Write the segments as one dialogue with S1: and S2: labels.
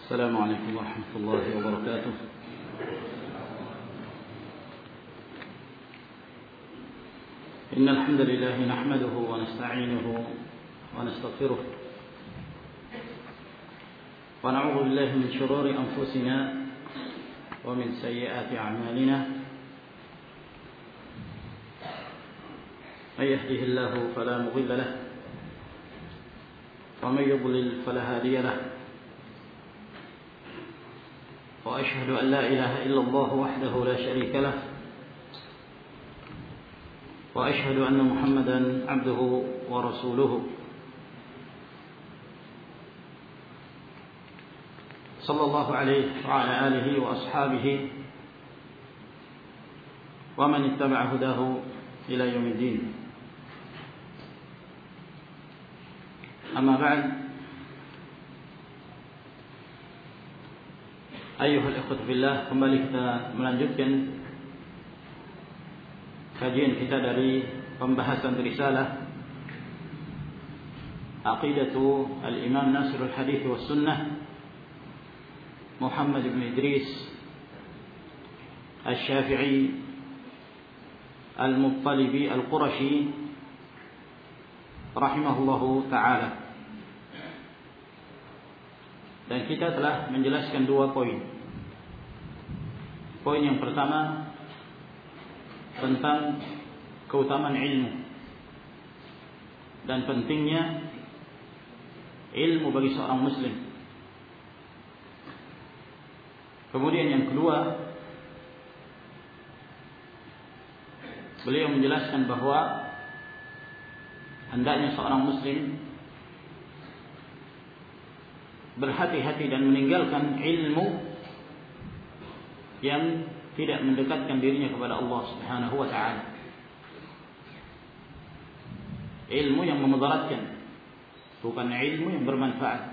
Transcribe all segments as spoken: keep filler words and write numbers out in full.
S1: السلام عليكم ورحمة الله وبركاته. إن الحمد لله نحمده ونستعينه ونستغفره ونعوذ بالله من شرور أنفسنا ومن سيئات أعمالنا. من يهده الله فلا مضل له ومن يضلل فلا هادي له. وأشهد أن لا إله إلا الله وحده لا شريك له وأشهد أن محمدا عبده ورسوله صلى الله عليه وعلى آله وأصحابه ومن اتبع هداه إلى يوم الدين. أما بعد، Ayuhal ikhwatu fillah, kembali kita melanjutkan kajian kita dari pembahasan risalah Aqidatu al-Imam Nasirul Hadith wa Sunnah Muhammad ibn Idris al-Syafi'i al-Muttalibi al-Qurashi rahimahullahu ta'ala. Dan kita telah menjelaskan dua poin. Poin yang pertama tentang keutamaan ilmu dan pentingnya ilmu bagi seorang muslim. Kemudian yang kedua, beliau menjelaskan bahawa hendaknya seorang muslim berhati-hati dan meninggalkan ilmu yang tidak mendekatkan dirinya kepada Allah Subhanahu wa ta'ala. Ilmu yang memudaratkan, bukan ilmu yang bermanfaat,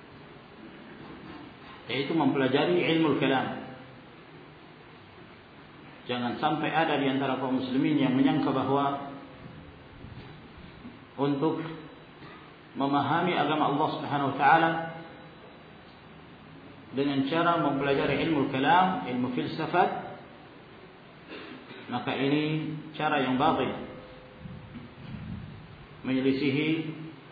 S1: yaitu mempelajari ilmu kalam. Jangan sampai ada di antara kaum muslimin yang menyangka bahawa untuk memahami agama Allah Subhanahu wa ta'ala dengan cara mempelajari ilmu kalam, ilmu filsafat, maka ini cara yang batil, menyelisihi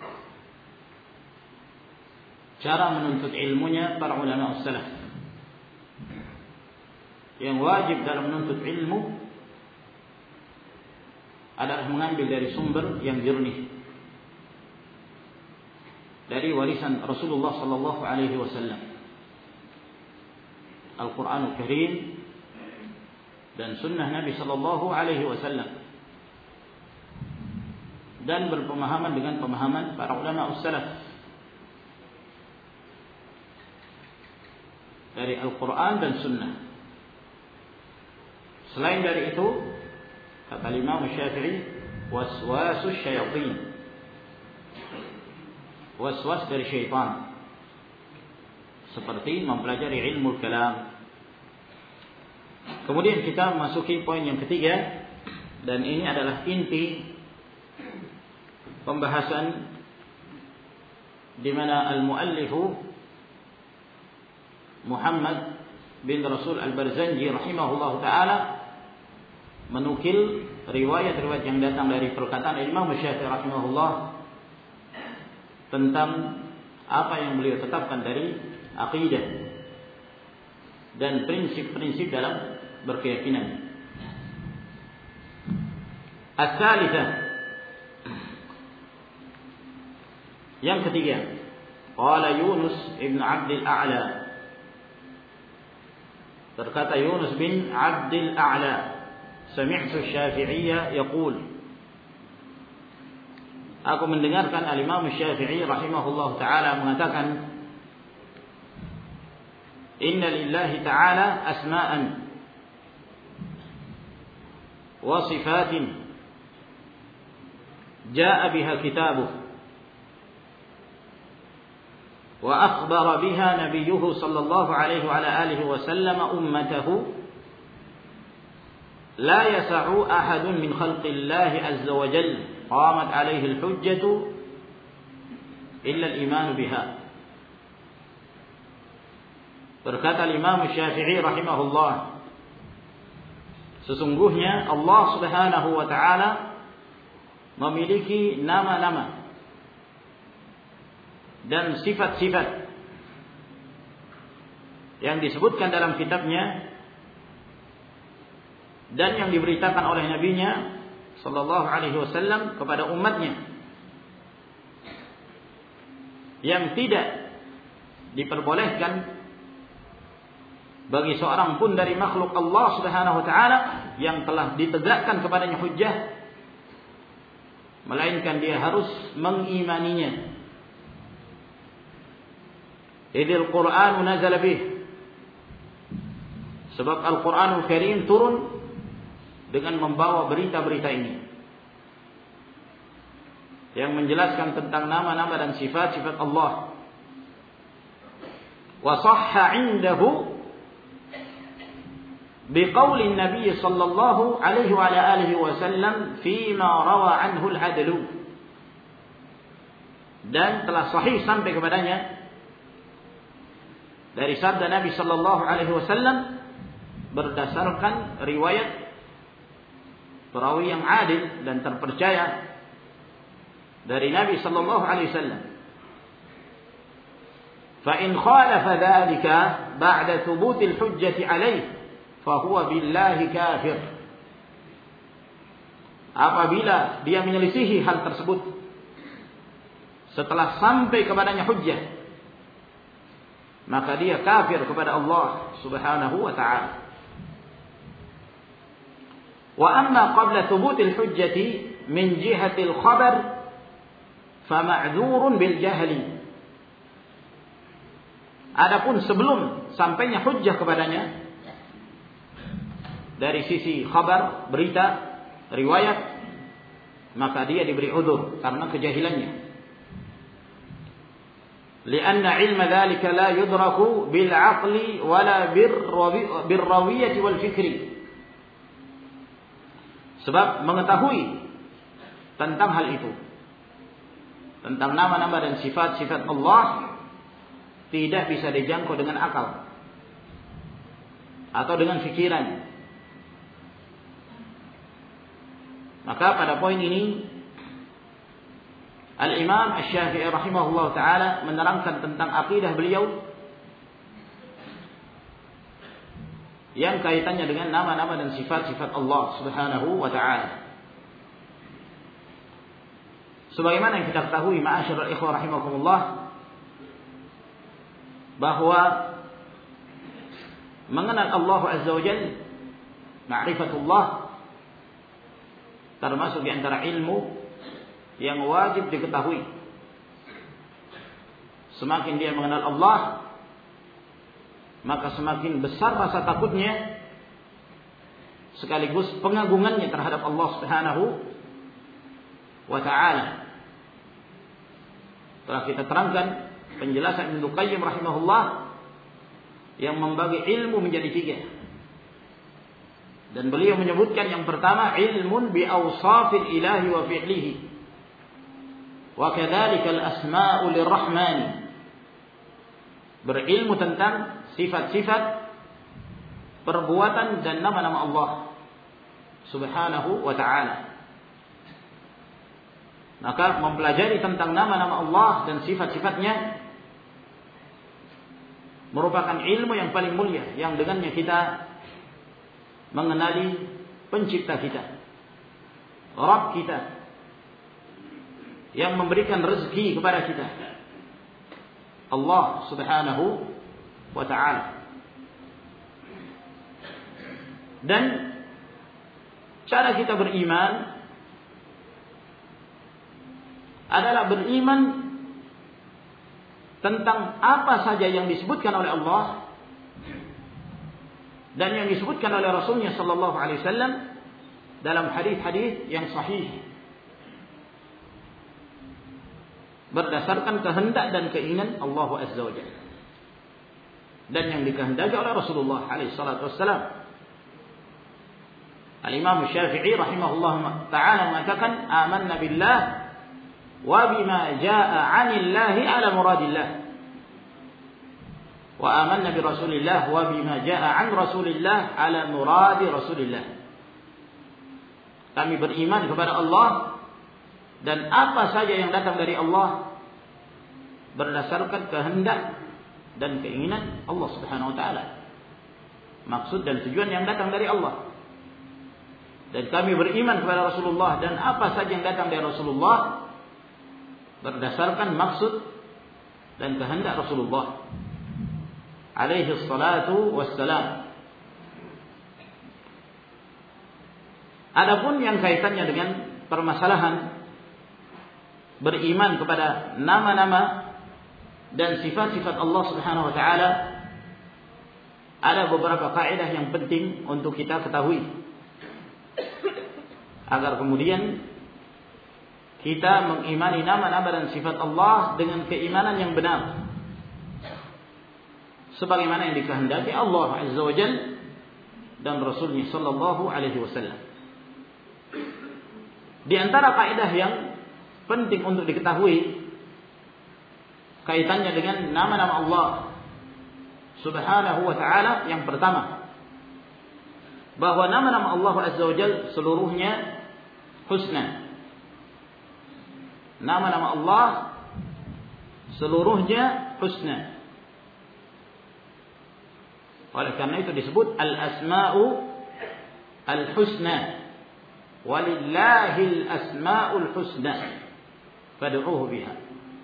S1: cara menuntut ilmunya para ulama salaf. Yang wajib dalam menuntut ilmu adalah mengambil dari sumber yang jernih, dari warisan Rasulullah sallallahu alaihi wasallam, Al-Quranul Karim dan sunnah Nabi sallallahu alaihi wasallam, dan berpemahaman dengan pemahaman para ulama salaf dari Al-Quran dan sunnah. Selain dari itu, kata Imam Syafi'i, waswasus syayatin, waswas dari syaitan, seperti mempelajari ilmu kalam. Kemudian kita masuki poin yang ketiga, dan ini adalah inti pembahasan, di mana al-muallifu Muhammad bin Rasul al-Barzanji rahimahullahu ta'ala menukil riwayat-riwayat yang datang dari perkataan Imam Syafi'i rahimahullah tentang apa yang beliau tetapkan dari aqidah dan prinsip-prinsip dalam berkeyakinan. As-salitsah, yang ketiga, qala Yunus ibn Abdul A'la, berkata Yunus bin Abdul A'la, sami'tu Syafi'iyya yaqul, aku mendengarkan al-Imam Syafi'i rahimahullah ta'ala mengatakan, inna lillahi ta'ala asma'an wa sifatin ja'a biha kitabuh wa akhbara biha nabiyyuhu sallallahu alaihi wa ala alihi wa sallam ummatahu la yasa'u ahadun min khalqillahi azza wa jalla qamat alaihi al-hujjatu illa al-iman biha. Berkata Imam Syafi'i rahimahullah, sesungguhnya Allah Subhanahu wa taala memiliki nama-nama dan sifat-sifat yang disebutkan dalam kitabnya dan yang diberitakan oleh nabinya sallallahu alaihi wasallam kepada umatnya, yang tidak diperbolehkan bagi seorang pun dari makhluk Allah Subhanahu wa taala yang telah ditegakkan kepadanya hujjah, melainkan dia harus mengimaninya. Idil Qur'an nazala bih, sebab Al-Qur'anul Karim turun dengan membawa berita-berita ini yang menjelaskan tentang nama-nama dan sifat-sifat Allah. Wa sahha 'indahu biqauli Nabi sallallahu alaihi wa ala alihi wasallam fima rawa anhu al-'adlu, dan telah sahih sampai kepadanya dari sabda Nabi sallallahu alaihi wasallam berdasarkan riwayat perawi yang adil dan terpercaya dari Nabi sallallahu alaihi wasallam. Fa in khalafa dhalika ba'da thubut al-hujjati alayhi fahuwa billahi kafir. Apabila dia menyelisihi hal tersebut setelah sampai kepadanya hujjah, maka dia kafir kepada Allah Subhanahu wa ta'ala. Wa amma qabla thubut al-hujjati min jihati al-khabar fa ma'dzurun bil jahli. Adapun sebelum sampainya hujjah kepadanya dari sisi khabar, berita, riwayat, maka dia diberi udzur karena kejahilannya. Lianna ilma dzalika la yudraku bil aqli wala bir rawiyati wal fikri. Sebab mengetahui tentang hal itu, tentang nama-nama dan sifat-sifat Allah, tidak bisa dijangkau dengan akal atau dengan fikiran. Maka pada poin ini Al-Imam Asy-Syafi'i rahimahullah ta'ala menerangkan tentang akidah beliau yang kaitannya dengan nama-nama dan sifat-sifat Allah Subhanahu wa ta'ala. Sebagaimana yang kita ketahui ma'asyiral ikhwah rahimakumullah, bahwa mengenal Allah Azza wa Jalla, ma'rifatullah, termasuk di antara ilmu yang wajib diketahui. Semakin dia mengenal Allah, maka semakin besar rasa takutnya sekaligus pengagungannya terhadap Allah Subhanahu wa ta'ala. Telah kita terangkan penjelasan Ibnu Qayyim rahimahullah yang membagi ilmu menjadi tiga. Dan beliau menyebutkan yang pertama, ilmun bi awsafil ilahi wa fi'lihi, wa kadzalika al-asma'u lirrahman. Berilmu tentang sifat-sifat, perbuatan dan nama-nama Allah Subhanahu wa ta'ala. Maka mempelajari tentang nama-nama Allah dan sifat-sifatnya merupakan ilmu yang paling mulia, yang dengannya kita mengenali pencipta kita, Rabb kita, yang memberikan rezeki kepada kita, Allah Subhanahu wa ta'ala. Dan cara kita beriman adalah beriman tentang apa saja yang disebutkan oleh Allah dan yang disebutkan oleh Rasulnya sallallahu alaihi wasallam dalam hadis-hadis yang sahih, berdasarkan kehendak dan keinginan Allah Azza wa Jalla, dan yang dikehendaki oleh Rasulullah alaihi salatu wassalam. Al-Imam Syafi'i rahimahullah ta'ala mengatakan, amanna billah wa bima jaa'a 'anillahi ala muradillah. Wa amanna bi Rasulillah wa bima jaa'a 'an Rasulillah ala muradi Rasulillah. Kami beriman kepada Allah dan apa saja yang datang dari Allah berdasarkan kehendak dan keinginan Allah Subhanahu wa taala. Maksud dan tujuan yang datang dari Allah. Dan kami beriman kepada Rasulullah dan apa saja yang datang dari Rasulullah berdasarkan maksud dan kehendak Rasulullah alaihi salatu wassalam. Adapun yang kaitannya dengan permasalahan beriman kepada nama-nama dan sifat-sifat Allah Subhanahu wa taala, ada beberapa kaidah yang penting untuk kita ketahui agar kemudian kita mengimani nama-nama dan sifat Allah dengan keimanan yang benar sebagaimana yang dikehendaki Allah Azza wa Jalla dan Rasulnya sallallahu alaihi wasallam. Di antara kaidah yang penting untuk diketahui kaitannya dengan nama-nama Allah Subhanahu wa taala, yang pertama, bahwa nama-nama Allah Azza wa Jalla seluruhnya husna. Nama-nama Allah seluruhnya husna. Oleh karena itu disebut al-asma'u al-husna. Walillahil asma'ul husna fad'uuhu biha.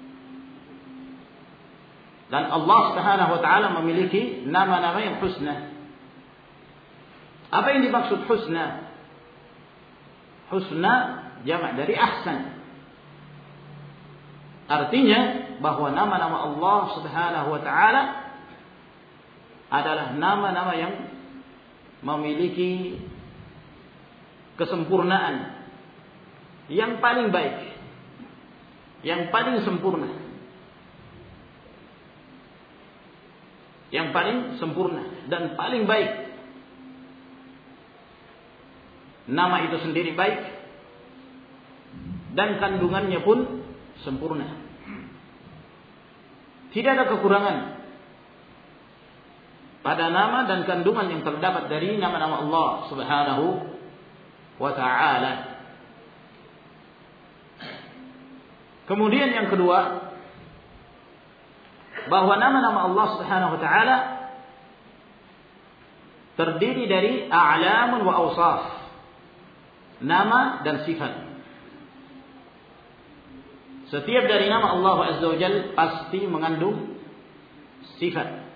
S1: Dan Allah Subhanahu wa taala memiliki nama-nama yang husna. Apa yang dimaksud husna? Husna jamak dari ahsan. Artinya bahwa nama-nama Allah Subhanahu wa taala adalah nama-nama yang memiliki kesempurnaan yang paling baik, yang paling sempurna, yang paling sempurna dan paling baik. Nama itu sendiri baik dan kandungannya pun sempurna. Tidak ada kekurangan pada nama dan kandungan yang terdapat dari nama-nama Allah Subhanahu wa ta'ala. Kemudian yang kedua, bahwa nama-nama Allah Subhanahu wa ta'ala terdiri dari a'lamun wa awsaf, nama dan sifat. Setiap dari nama Allah Azza wa Jalla pasti mengandung sifat.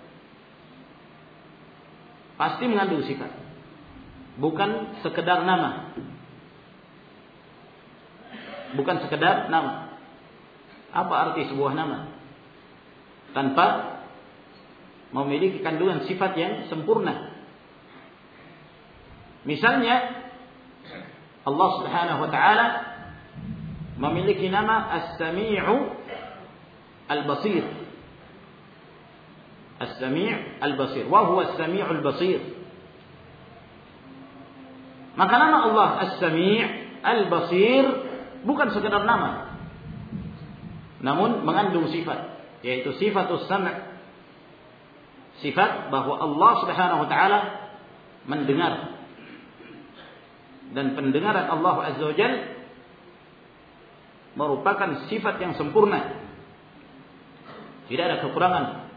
S1: Pasti mengandung sifat. Bukan sekedar nama. Bukan sekedar nama. Apa arti sebuah nama? Tanpa memiliki kandungan sifat yang sempurna. Misalnya Allah Subhanahu wa taala memiliki nama As-Sami'u Al-Basir. As-Sami' Al-Basir, wa huwa As-Sami' Al-Basir. Maka nama Allah As-Sami' Al-Basir bukan sekedar nama, namun mengandung sifat, yaitu sifatus sam', sifat bahwa Allah Subhanahu wa taala mendengar. Dan pendengaran Allah Azza wa Jalla merupakan sifat yang sempurna. Tidak ada kekurangan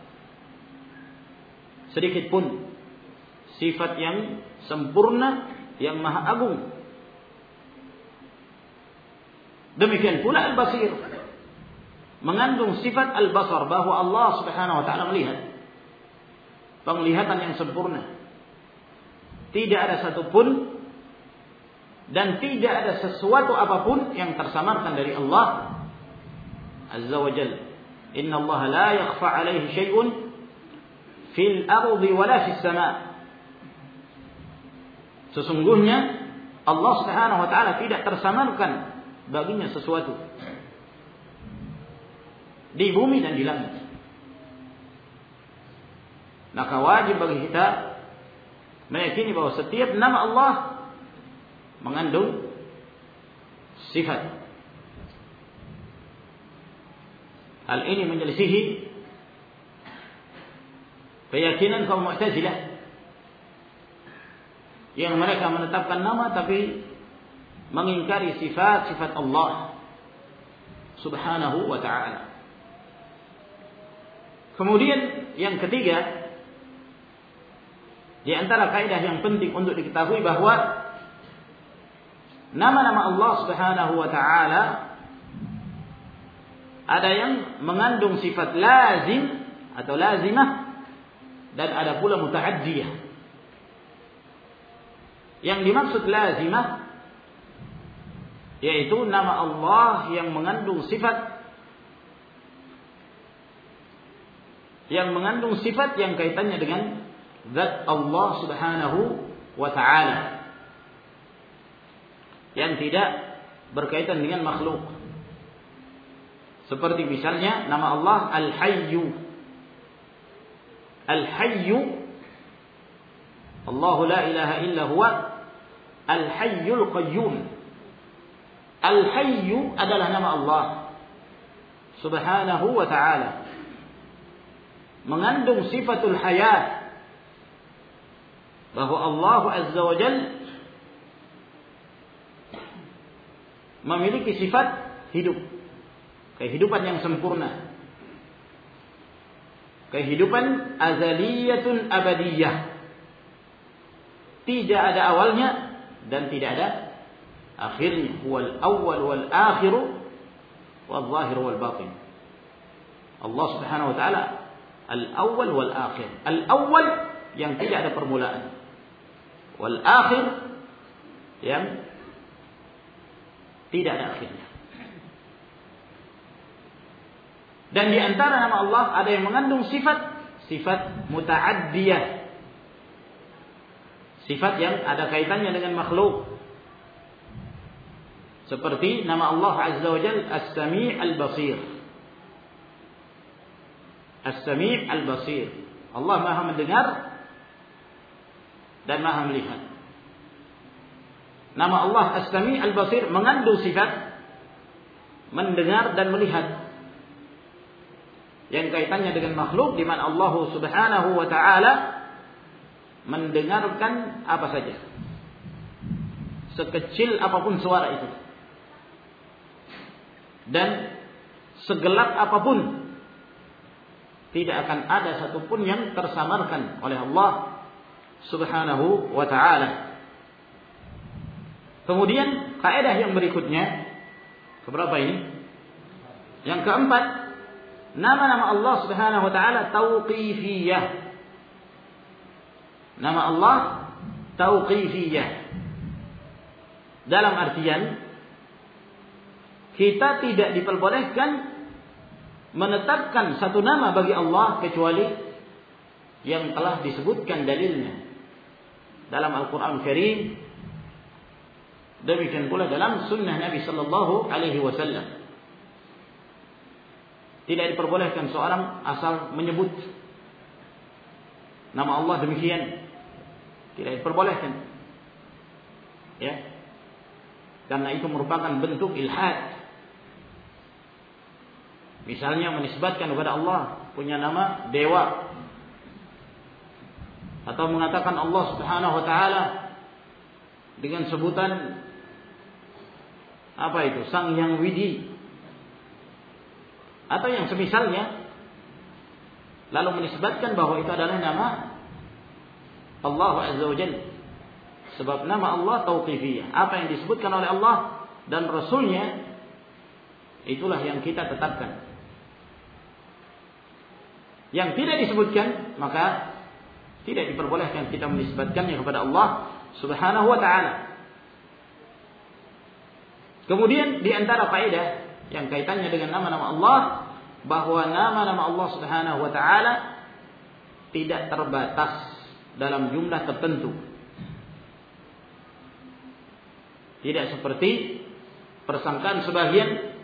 S1: sedikit pun. Sifat yang sempurna, yang maha agung. Demikian pula Al-Basir, mengandung sifat Al-Basar, bahwa Allah Subhanahu wa taala melihat, penglihatan yang sempurna. Tidak ada satupun dan tidak ada sesuatu apapun yang tersamarkan dari Allah Azza wa Jalla. Inna Allah la yakhfa alaihi syai'un fil ardi wala fis sama'. Sesungguhnya Allah Subhanahu wa taala tidak tersamarkan baginya sesuatu di bumi dan di langit. Maka wajib bagi kita meyakini bahwa setiap nama Allah mengandung sifat. Hal ini menyelisihi keyakinan kaum Mu'tazilah yang mereka menetapkan nama tapi mengingkari sifat-sifat Allah Subhanahu wa ta'ala. Kemudian yang ketiga, di antara kaidah yang penting untuk diketahui bahwa nama-nama Allah Subhanahu wa ta'ala ada yang mengandung sifat lazim atau lazimah dan ada pula muta'addiyah. Yang dimaksud lazimah yaitu nama Allah yang mengandung sifat yang mengandung sifat yang kaitannya dengan zat Allah Subhanahu wa ta'ala, yang tidak berkaitan dengan makhluk. Seperti misalnya nama Allah Al-Hayyu. Al-Hayyu, Allahu la ilaha illa huwa Al-Hayyul Qayyum. Al-Hayyu adalah nama Allah Subhanahu wa ta'ala, mengandung sifatul hayat, bahwa Allah Azza wa Jalla memiliki sifat hidup, kehidupan yang sempurna, kehidupan azaliyatun abadiyah, tidak ada awalnya dan tidak ada akhirnya. Huwal awwal wal akhiru wal zahir wal batin. Allah Subhanahu wa ta'ala al-awwal wal akhir. Al-awwal yang tidak ada permulaan, wal akhir yang tidak ada akhirnya. Dan di antara nama Allah ada yang mengandung sifat sifat muta'addiyah, sifat yang ada kaitannya dengan makhluk. Seperti nama Allah Azza wa Jalla As-Sami' Al-Basir. As-Sami' Al-Basir, Allah Maha mendengar dan Maha melihat. Nama Allah As-Sami' Al-Basir mengandung sifat mendengar dan melihat, yang kaitannya dengan makhluk, di mana Allah Subhanahu wa ta'ala mendengarkan apa saja, sekecil apapun suara itu, dan segelap apapun, tidak akan ada satupun yang tersamarkan oleh Allah Subhanahu wa ta'ala. Kemudian kaidah yang berikutnya, keberapa ini? Yang keempat, nama-nama Allah Subhanahu wa ta'ala tauqifiyah. Nama Allah tauqifiyah, dalam artian kita tidak diperbolehkan menetapkan satu nama bagi Allah kecuali yang telah disebutkan dalilnya dalam Al-Quran Karim, demikian pula dalam sunnah Nabi sallallahu alaihi wasallam. Tidak diperbolehkan seorang asal menyebut nama Allah demikian, tidak diperbolehkan, ya, karena itu merupakan bentuk ilhad. Misalnya menisbatkan kepada Allah punya nama dewa, atau mengatakan Allah Subhanahu wa ta'ala dengan sebutan apa itu, Sang Yang Widi, atau yang semisalnya, lalu menisbatkan bahwa itu adalah nama Allah Azza wa Jalla. Sebab nama Allah tauqifiyah, apa yang disebutkan oleh Allah dan Rasulnya, itulah yang kita tetapkan. Yang tidak disebutkan, maka tidak diperbolehkan kita menisbatkannya kepada Allah Subhanahu wa ta'ala. Kemudian di antara kaidah yang kaitannya dengan nama-nama Allah, bahwa nama-nama Allah Subhanahu wa ta'ala tidak terbatas dalam jumlah tertentu. Tidak seperti persangkaan sebagian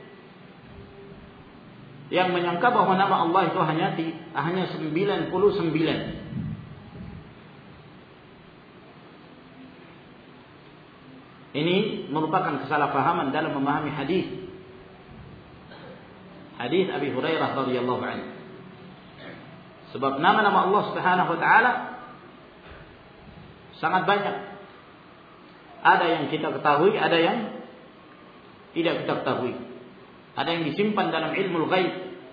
S1: yang menyangka bahwa nama Allah itu hanya hanya sembilan puluh sembilan. Ini merupakan kesalahpahaman dalam memahami hadis. Hadis Abi Hurairah radhiyallahu anhu. Sebab nama-nama Allah Subhanahu wa taala sangat banyak. Ada yang kita ketahui, ada yang tidak kita ketahui. Ada yang disimpan dalam ilmu ghaib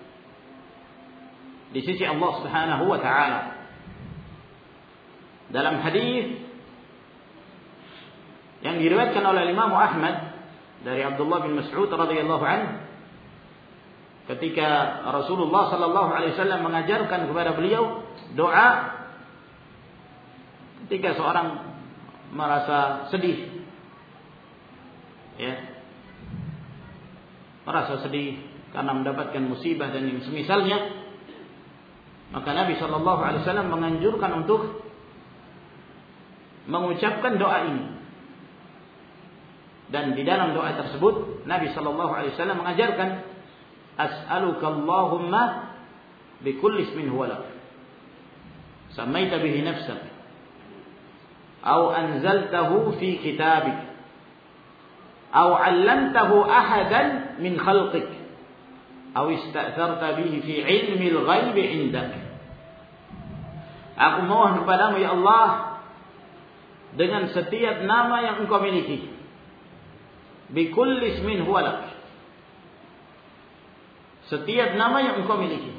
S1: di sisi Allah Subhanahu wa taala. Dalam hadis yang diriwayatkan oleh Imam Ahmad dari Abdullah bin Mas'ud radhiyallahu anhu, ketika Rasulullah sallallahu alaihi wasallam mengajarkan kepada beliau doa ketika seorang merasa sedih, ya, merasa sedih karena mendapatkan musibah dan yang semisalnya, maka Nabi sallallahu alaihi wasallam menganjurkan untuk mengucapkan doa ini. Dan di dalam doa tersebut Nabi sallallahu alaihi wasallam mengajarkan, as'aluka Allahumma bikulli ismin huwa lak samaita bihi nafsak aw anzaltahu fi kitabik aw 'allamtahu ahadan min khalqik aw ista'tharta bihi fi 'ilmi al-ghaib 'indak. Aku mohon kepadamu ya Allah dengan setiap nama yang engkau miliki, bikulli ismin huwa lak, setiap nama yang engkau miliki,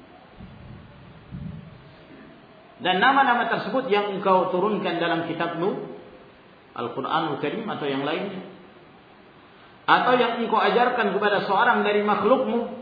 S1: dan nama-nama tersebut yang engkau turunkan dalam kitabmu Al-Quranul Karim atau yang lainnya, atau yang engkau ajarkan kepada seorang dari makhlukmu,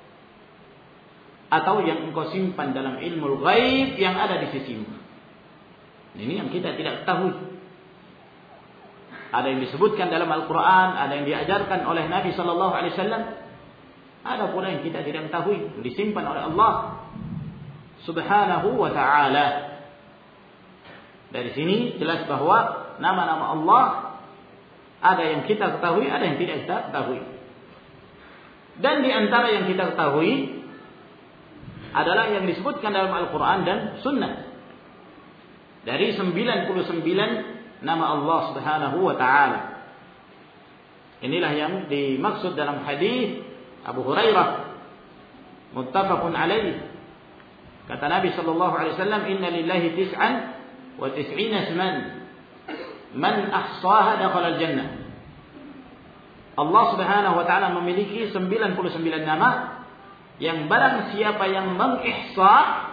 S1: atau yang engkau simpan dalam ilmu ghaib yang ada di sisimu. Ini yang kita tidak ketahui. Ada yang disebutkan dalam Al-Quran, ada yang diajarkan oleh Nabi sallallahu alaihi wasallam, ada pula yang kita tidak ketahui, disimpan oleh Allah Subhanahu wa ta'ala. Dari sini jelas bahwa nama-nama Allah ada yang kita ketahui, ada yang tidak kita ketahui. Dan di antara yang kita ketahui adalah yang disebutkan dalam Al-Quran dan Sunnah. Dari sembilan puluh sembilan nama Allah Subhanahu wa ta'ala. Inilah yang dimaksud dalam hadis Abu Hurairah muttafaqun alaih. Kata Nabi sallallahu alaihi wasallam, inna lillahi tis'an wa tis'ina isman man ahsaha dakhala al-jannah. Allah Subhanahu wa taala memiliki sembilan puluh sembilan nama yang barang siapa yang mengihsa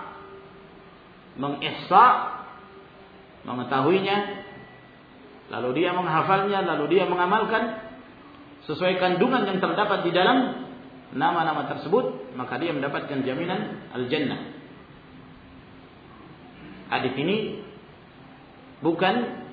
S1: mengihsa mengetahuinya, lalu dia menghafalnya, lalu dia mengamalkan sesuai kandungan yang terdapat di dalam nama-nama tersebut, maka dia mendapatkan jaminan al-jannah. Hadis ini bukan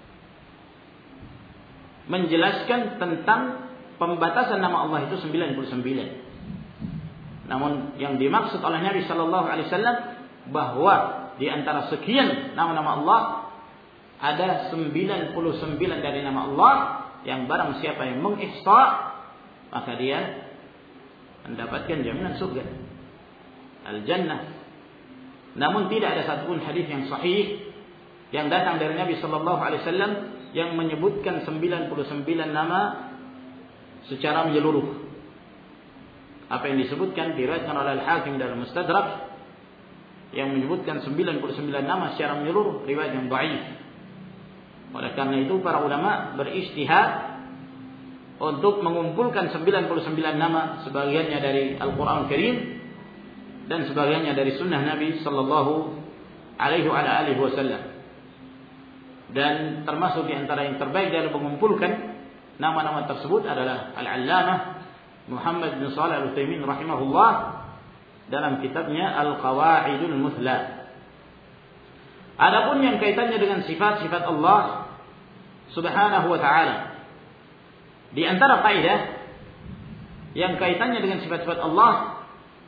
S1: menjelaskan tentang pembatasan nama Allah itu sembilan puluh sembilan. Namun yang dimaksud oleh Nabi sallallahu alaihi wasallam bahwa di antara sekian nama-nama Allah ada sembilan puluh sembilan dari nama Allah yang barang siapa yang mengihsa, maka dia mendapatkan jaminan surga, al-jannah. Namun tidak ada satupun hadis yang sahih yang datang dari Nabi sallallahu alaihi wasallam yang menyebutkan sembilan puluh sembilan nama secara menyeluruh. Apa yang disebutkan diriwayatkan oleh Al-Hakim dalam Mustadrak yang menyebutkan sembilan puluh sembilan nama secara menyeluruh, riwayat yang dhaif. Oleh karena itu para ulama berijtihad untuk mengumpulkan sembilan puluh sembilan nama, sebagiannya dari Al-Quran Karim dan sebagiannya dari sunnah Nabi sallallahu alaihi wasallam. Dan termasuk di antara yang terbaik dalam mengumpulkan nama-nama tersebut adalah Al-Allamah Muhammad bin Shalih Al-Utsaimin rahimahullah dalam kitabnya Al-Qawaidul Muthla. Adapun yang kaitannya dengan sifat-sifat Allah Subhanahu wa ta'ala, di antara kaidah yang kaitannya dengan sifat-sifat Allah,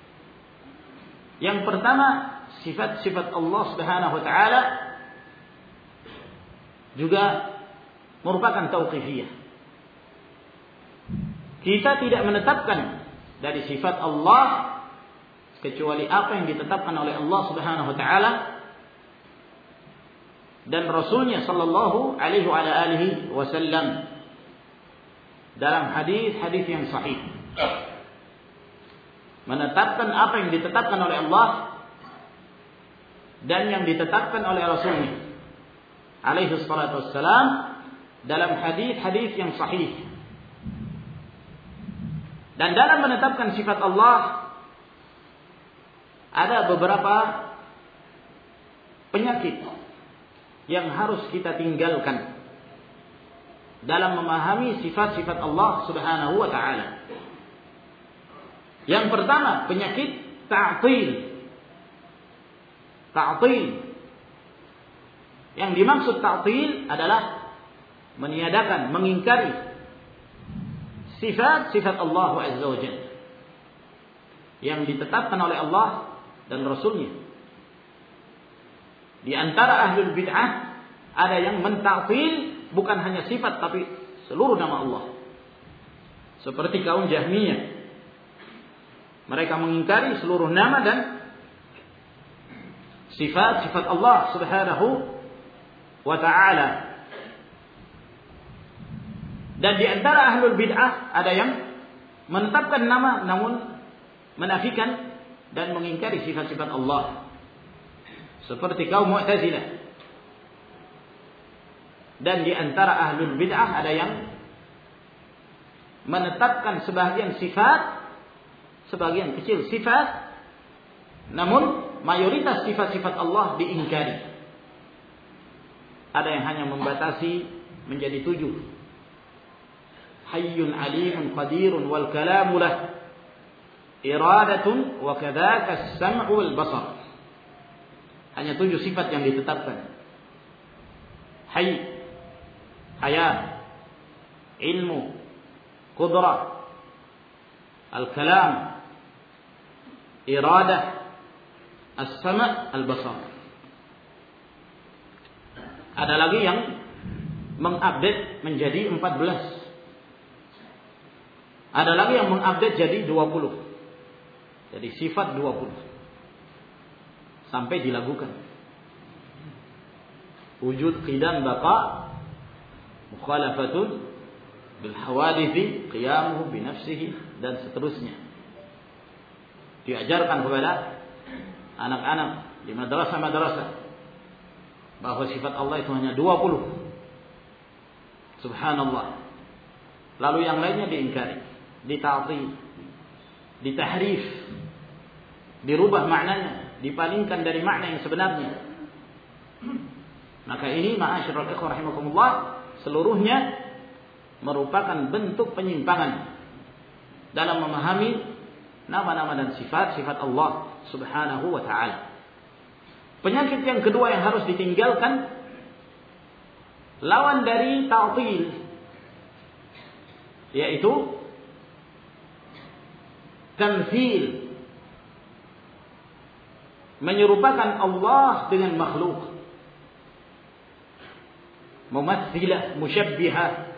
S1: yang pertama, sifat-sifat Allah Subhanahu wa ta'ala juga merupakan tauqifiyah. Kita tidak menetapkan dari sifat Allah kecuali apa yang ditetapkan oleh Allah Subhanahu wa ta'ala dan Rasulnya sallallahu alaihi wa alihi wasallam dalam hadis-hadis yang sahih. Menetapkan apa yang ditetapkan oleh Allah dan yang ditetapkan oleh Rasulnya alaihi salatu wassalam dalam hadis-hadis yang sahih. Dan dalam menetapkan sifat Allah ada beberapa penyakit yang harus kita tinggalkan dalam memahami sifat-sifat Allah Subhanahu wa taala. Yang pertama, penyakit ta'til. Ta'til. Yang dimaksud ta'til adalah meniadakan, mengingkari sifat-sifat Allah Azza wa Jalla yang ditetapkan oleh Allah dan Rasulnya. Di antara ahlul bid'ah ada yang mentaktil bukan hanya sifat tapi seluruh nama Allah. Seperti kaum Jahmiyah. Mereka mengingkari seluruh nama dan sifat-sifat Allah Subhanahu wa ta'ala. Dan di antara ahlul bid'ah ada yang menetapkan nama namun menafikan dan mengingkari sifat-sifat Allah. Seperti kaum Mu'tazilah. Dan di antara ahlul bid'ah ada yang menetapkan sebagian sifat, sebagian kecil sifat, namun mayoritas sifat-sifat Allah diingkari. Ada yang hanya membatasi menjadi tujuh. Hayyun alimun qadirun wal kalamu lah. Iradatun wa kadzaka as-sam'u wal basar. Hanya tujuh sifat yang ditetapkan. Hayy, hayat, ilmu, qudrah, al-kalam, iradah, as-sama', al-basar. Ada lagi yang mengupdate menjadi empat belas. Ada lagi yang mengupdate jadi dua puluh. Jadi sifat dua puluh. Sampai dilakukan. Wujud, qidam, baqa, mukhalafatun bil hawadithi, qiyamuhu bi nafsihi, dan seterusnya. Diajarkan kepada anak-anak di madrasah-madrasah bahwa sifat Allah itu hanya dua puluh. Subhanallah. Lalu yang lainnya diingkari, dita'til, ditahrif, dirubah maknanya, dipalingkan dari makna yang sebenarnya. Maka ini ma'asyiral ikhwah rahimakumullah, seluruhnya merupakan bentuk penyimpangan dalam memahami nama-nama dan sifat-sifat Allah Subhanahu wa ta'ala. Penyakit yang kedua yang harus ditinggalkan, lawan dari ta'til, yaitu tamthil, menyerupakan Allah dengan makhluk, mumatsilah, musyabbihah.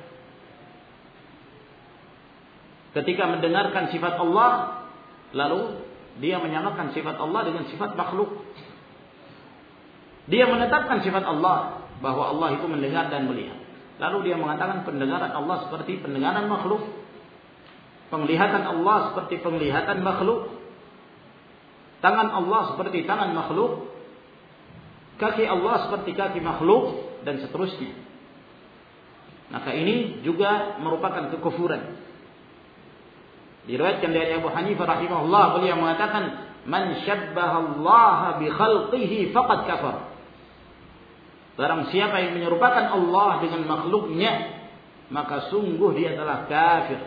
S1: Ketika mendengarkan sifat Allah, lalu dia menyamakan sifat Allah dengan sifat makhluk. Dia menetapkan sifat Allah bahwa Allah itu mendengar dan melihat. Lalu dia mengatakan pendengaran Allah seperti pendengaran makhluk, penglihatan Allah seperti penglihatan makhluk, tangan Allah seperti tangan makhluk, kaki Allah seperti kaki makhluk, dan seterusnya. Maka ini juga merupakan kekufuran. Diriwayatkan dari Abu Hanifah rahimahullah, beliau mengatakan, man syabbaha Allah bi khalqihi faqad kafar. Barang siapa yang menyerupakan Allah dengan makhluknya, maka sungguh dia telah kafir.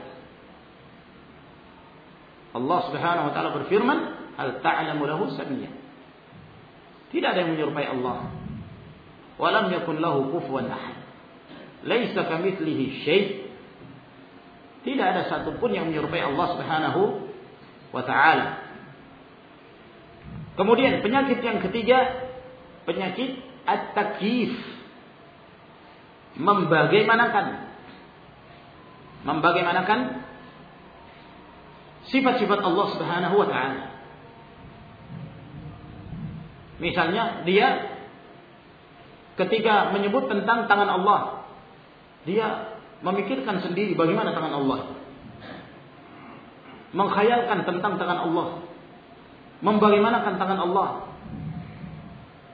S1: Allah Subhanahu wa taala berfirman, hal ta'lamu lahu samiyya. Tidak ada yang menyerupai Allah. Wa lam yakun lahu kufuwan ahad. Laisa kamitslihi syai'. Tidak ada satupun yang menyerupai Allah Subhanahu wa taala. Kemudian penyakit yang ketiga, penyakit at-takyif, membagaimanakan membagaimanakan sifat-sifat Allah Subhanahu wa taala. Misalnya dia ketika menyebut tentang tangan Allah, dia memikirkan sendiri bagaimana tangan Allah, menghayalkan tentang tangan Allah, membagaimanakan tangan Allah.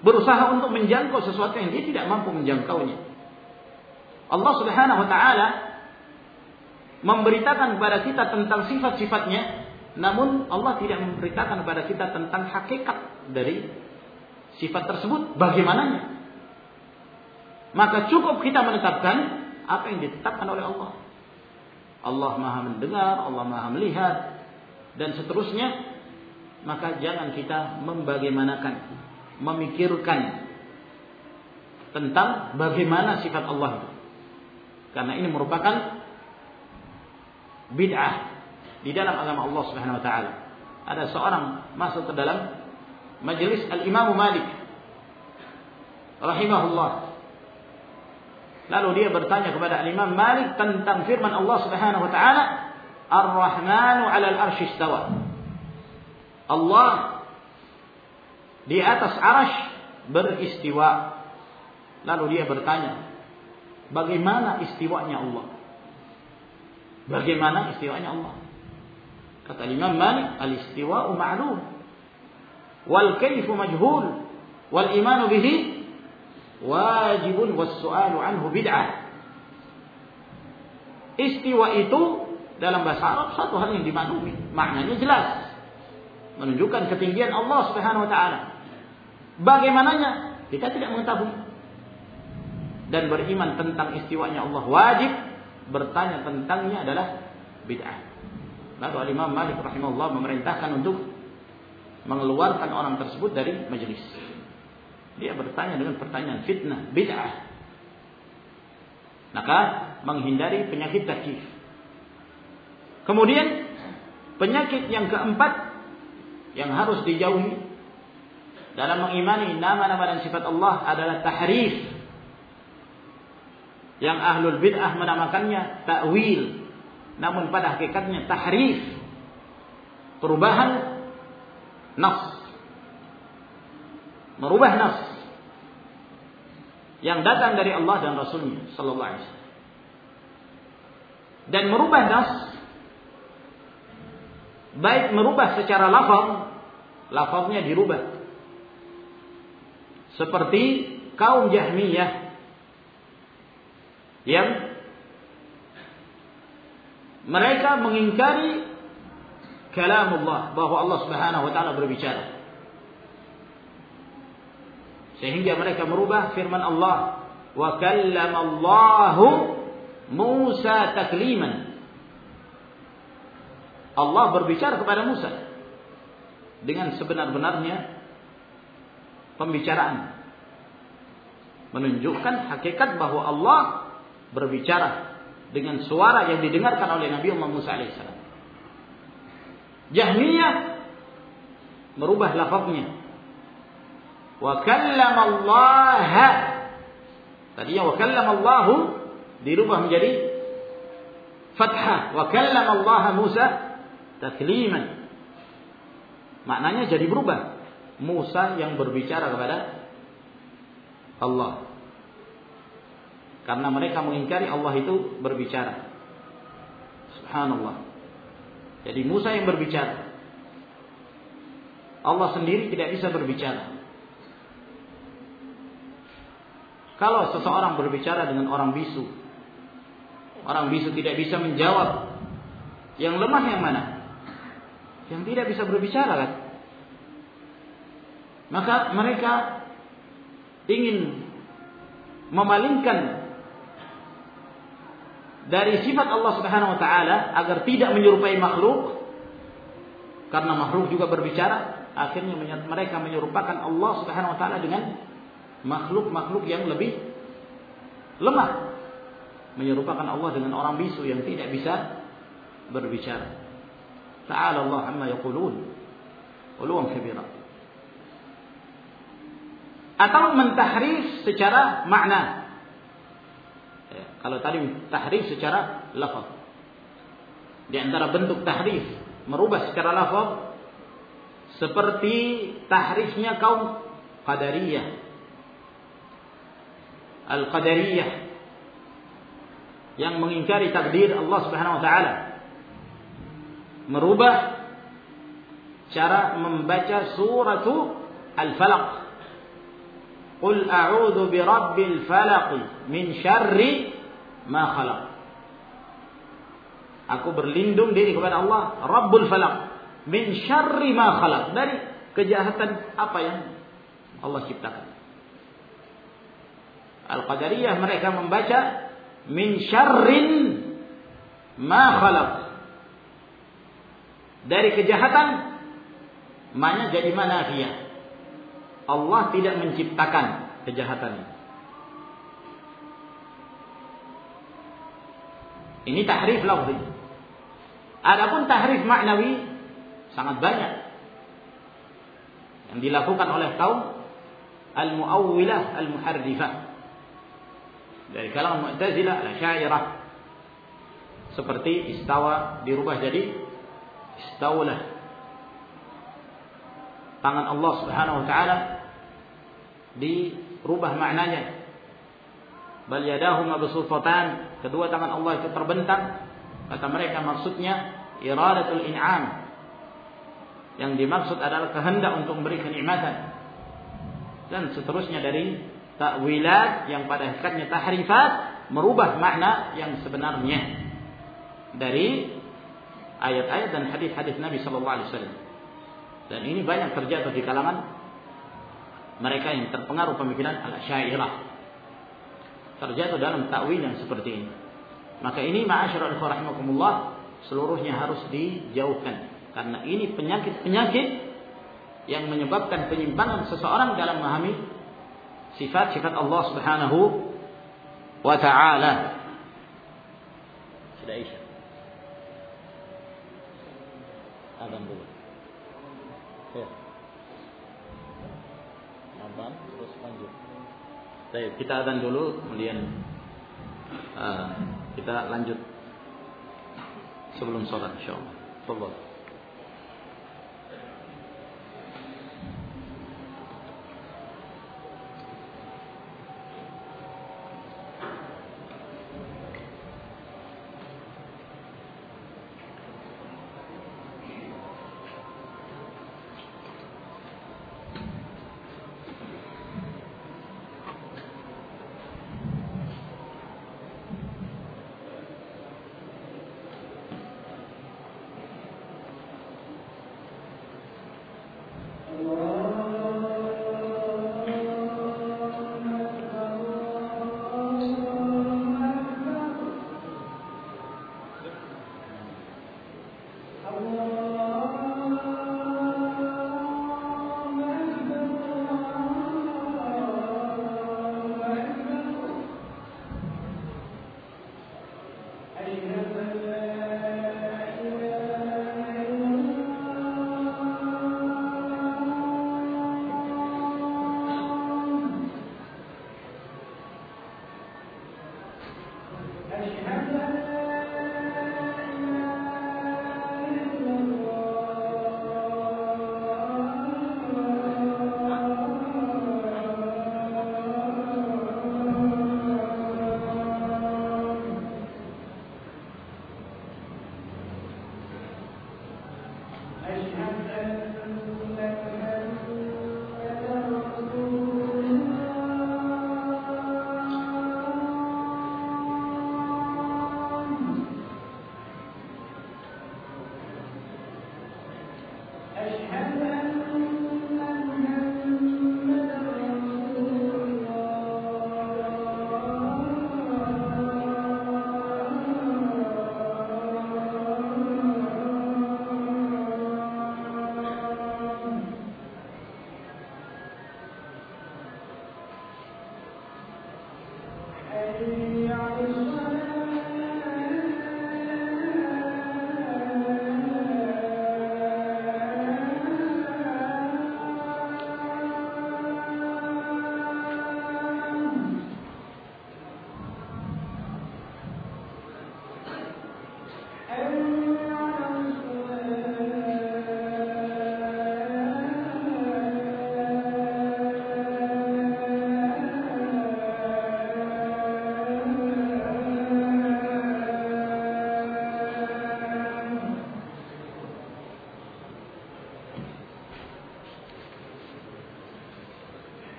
S1: berusaha untuk menjangkau sesuatu yang dia tidak mampu menjangkaunya. Allah Subhanahu wa taala memberitakan kepada kita tentang sifat-sifatnya, namun Allah tidak memberitakan kepada kita tentang hakikat dari sifat tersebut, bagaimananya. Maka cukup kita menetapkan apa yang ditetapkan oleh Allah. Allah Maha mendengar, Allah Maha melihat, dan seterusnya. Maka jangan kita membagaimanakan, memikirkan tentang bagaimana sifat Allah itu. Karena ini merupakan bid'ah di dalam agama Allah Subhanahu wa taala. Ada seorang masuk ke dalam majelis Al-Imam Malik rahimahullah. Lalu dia bertanya kepada Al-Imam Malik tentang firman Allah Subhanahu wa taala, Ar-Rahmanu 'alal 'arsy istawa. Allah di atas arasy beristiwa. Lalu dia bertanya, bagaimana istiwanya Allah? Bagaimana istiwanya Allah? Kata Imam Malik, al-istiwa'u ma'lum wal kayfu majhul wal imanu bihi wajibun was su'alu anhu bid'ah. Istiwa itu dalam bahasa Arab satu hal yang dimaklumi, maknanya jelas, menunjukkan ketinggian Allah Subhanahu wa taala. Bagaimananya kita tidak mengetahui. Dan beriman tentang istiwanya Allah wajib, bertanya tentangnya adalah bid'ah. Lalu Imam Malik rahimahullah memerintahkan untuk mengeluarkan orang tersebut dari majelis. Dia bertanya dengan pertanyaan fitnah, bid'ah. Maka menghindari penyakit takyif. Kemudian penyakit yang keempat yang harus dijauhi dalam mengimani nama-nama dan sifat Allah adalah tahrif. Yang ahlul bid'ah menamakannya ta'wil, namun pada hakikatnya tahrif, perubahan nas, merubah nas yang datang dari Allah dan Rasulnya sallallahu alaihi wasallam. Dan merubah nas, baik merubah secara lafaz, lafaznya dirubah, seperti kaum Jahmiyah yang mereka mengingkari kalamullah, bahwa Allah Subhanahu wa taala berbicara, sehingga mereka merubah firman Allah, wa kallamallahu Musa takliman. Allah berbicara kepada Musa dengan sebenar-benarnya pembicaraan, menunjukkan hakikat bahwa Allah berbicara dengan suara yang didengarkan oleh Nabi Allah Musa alaihissalam. Jahmiyah merubah lafaznya, wa kallamallaha, tadinya wa kallamallahu dirubah menjadi fathah, wa kallamallaha Musa takliman. Maknanya jadi berubah, Musa yang berbicara kepada Allah, karena mereka mengingkari Allah itu berbicara. Subhanallah. Jadi Musa yang berbicara, Allah sendiri tidak bisa berbicara. Kalau seseorang berbicara dengan orang bisu, orang bisu tidak bisa menjawab, yang lemah yang mana? Yang tidak bisa berbicara kan? Maka mereka ingin memalingkan dari sifat Allah Subhanahu wa taala agar tidak menyerupai makhluk, karena makhluk juga berbicara. Akhirnya mereka menyerupakan Allah Subhanahu wa taala dengan makhluk-makhluk yang lebih lemah, menyerupakan Allah dengan orang bisu yang tidak bisa berbicara. Ta'ala Allah amma yaqulun uluwan kabira. Atau mentahrif secara makna. Ya, kalau tadi tahrif secara lafaz, di antara bentuk tahrif merubah secara lafaz seperti tahrifnya kaum Qadariyah, Al-Qadariyah, yang mengingkari takdir Allah Subhanahu wa taala, merubah cara membaca suratu Al-Falaq Qul a'udzu birabbil falaq min syarri ma khalaq. Aku berlindung diri kepada Allah, Rabbul Falaq, min syarri ma khalaq, dari kejahatan apa yang Allah ciptakan. Al-Qadariyah mereka membaca min syarrin ma khalaq, dari kejahatan, mana jadi manafiyah. Allah tidak menciptakan kejahatan. Ini tahrif lafzi. Adapun tahrif maknawi sangat banyak yang dilakukan oleh kaum al-muawwilah al-muharrifah, dari kalangan Mu'tazilah, Asy'ariyah, seperti istawa dirubah jadi istaulah. Tangan Allah Subhanahu wa taala dirubah maknanya. Bal yadahu mabsuutatan, kedua tangan Allah itu terbentang. Kata mereka maksudnya iradatul in'am, yang dimaksud adalah kehendak untuk memberi kenikmatan, dan seterusnya dari takwilat yang pada hakikatnya tahrifat, merubah makna yang sebenarnya dari ayat-ayat dan hadis-hadis Nabi sallallahu alaihi wasallam. Dan ini banyak terjadi di kalangan mereka yang terpengaruh pemikiran al-Asy'ariyah, terjatuh dalam takwil yang seperti ini. Maka ini ma'asyiral ikhwah rahimakumullah, seluruhnya harus dijauhkan, karena ini penyakit-penyakit yang menyebabkan penyimpangan seseorang dalam memahami sifat-sifat Allah Subhanahu wa taala. Sudah Isya. Azan dulu. Ya. Azan terus lanjut. Baik, kita azan dulu, kemudian uh, kita lanjut sebelum sholat insyaallah. Tafadhol.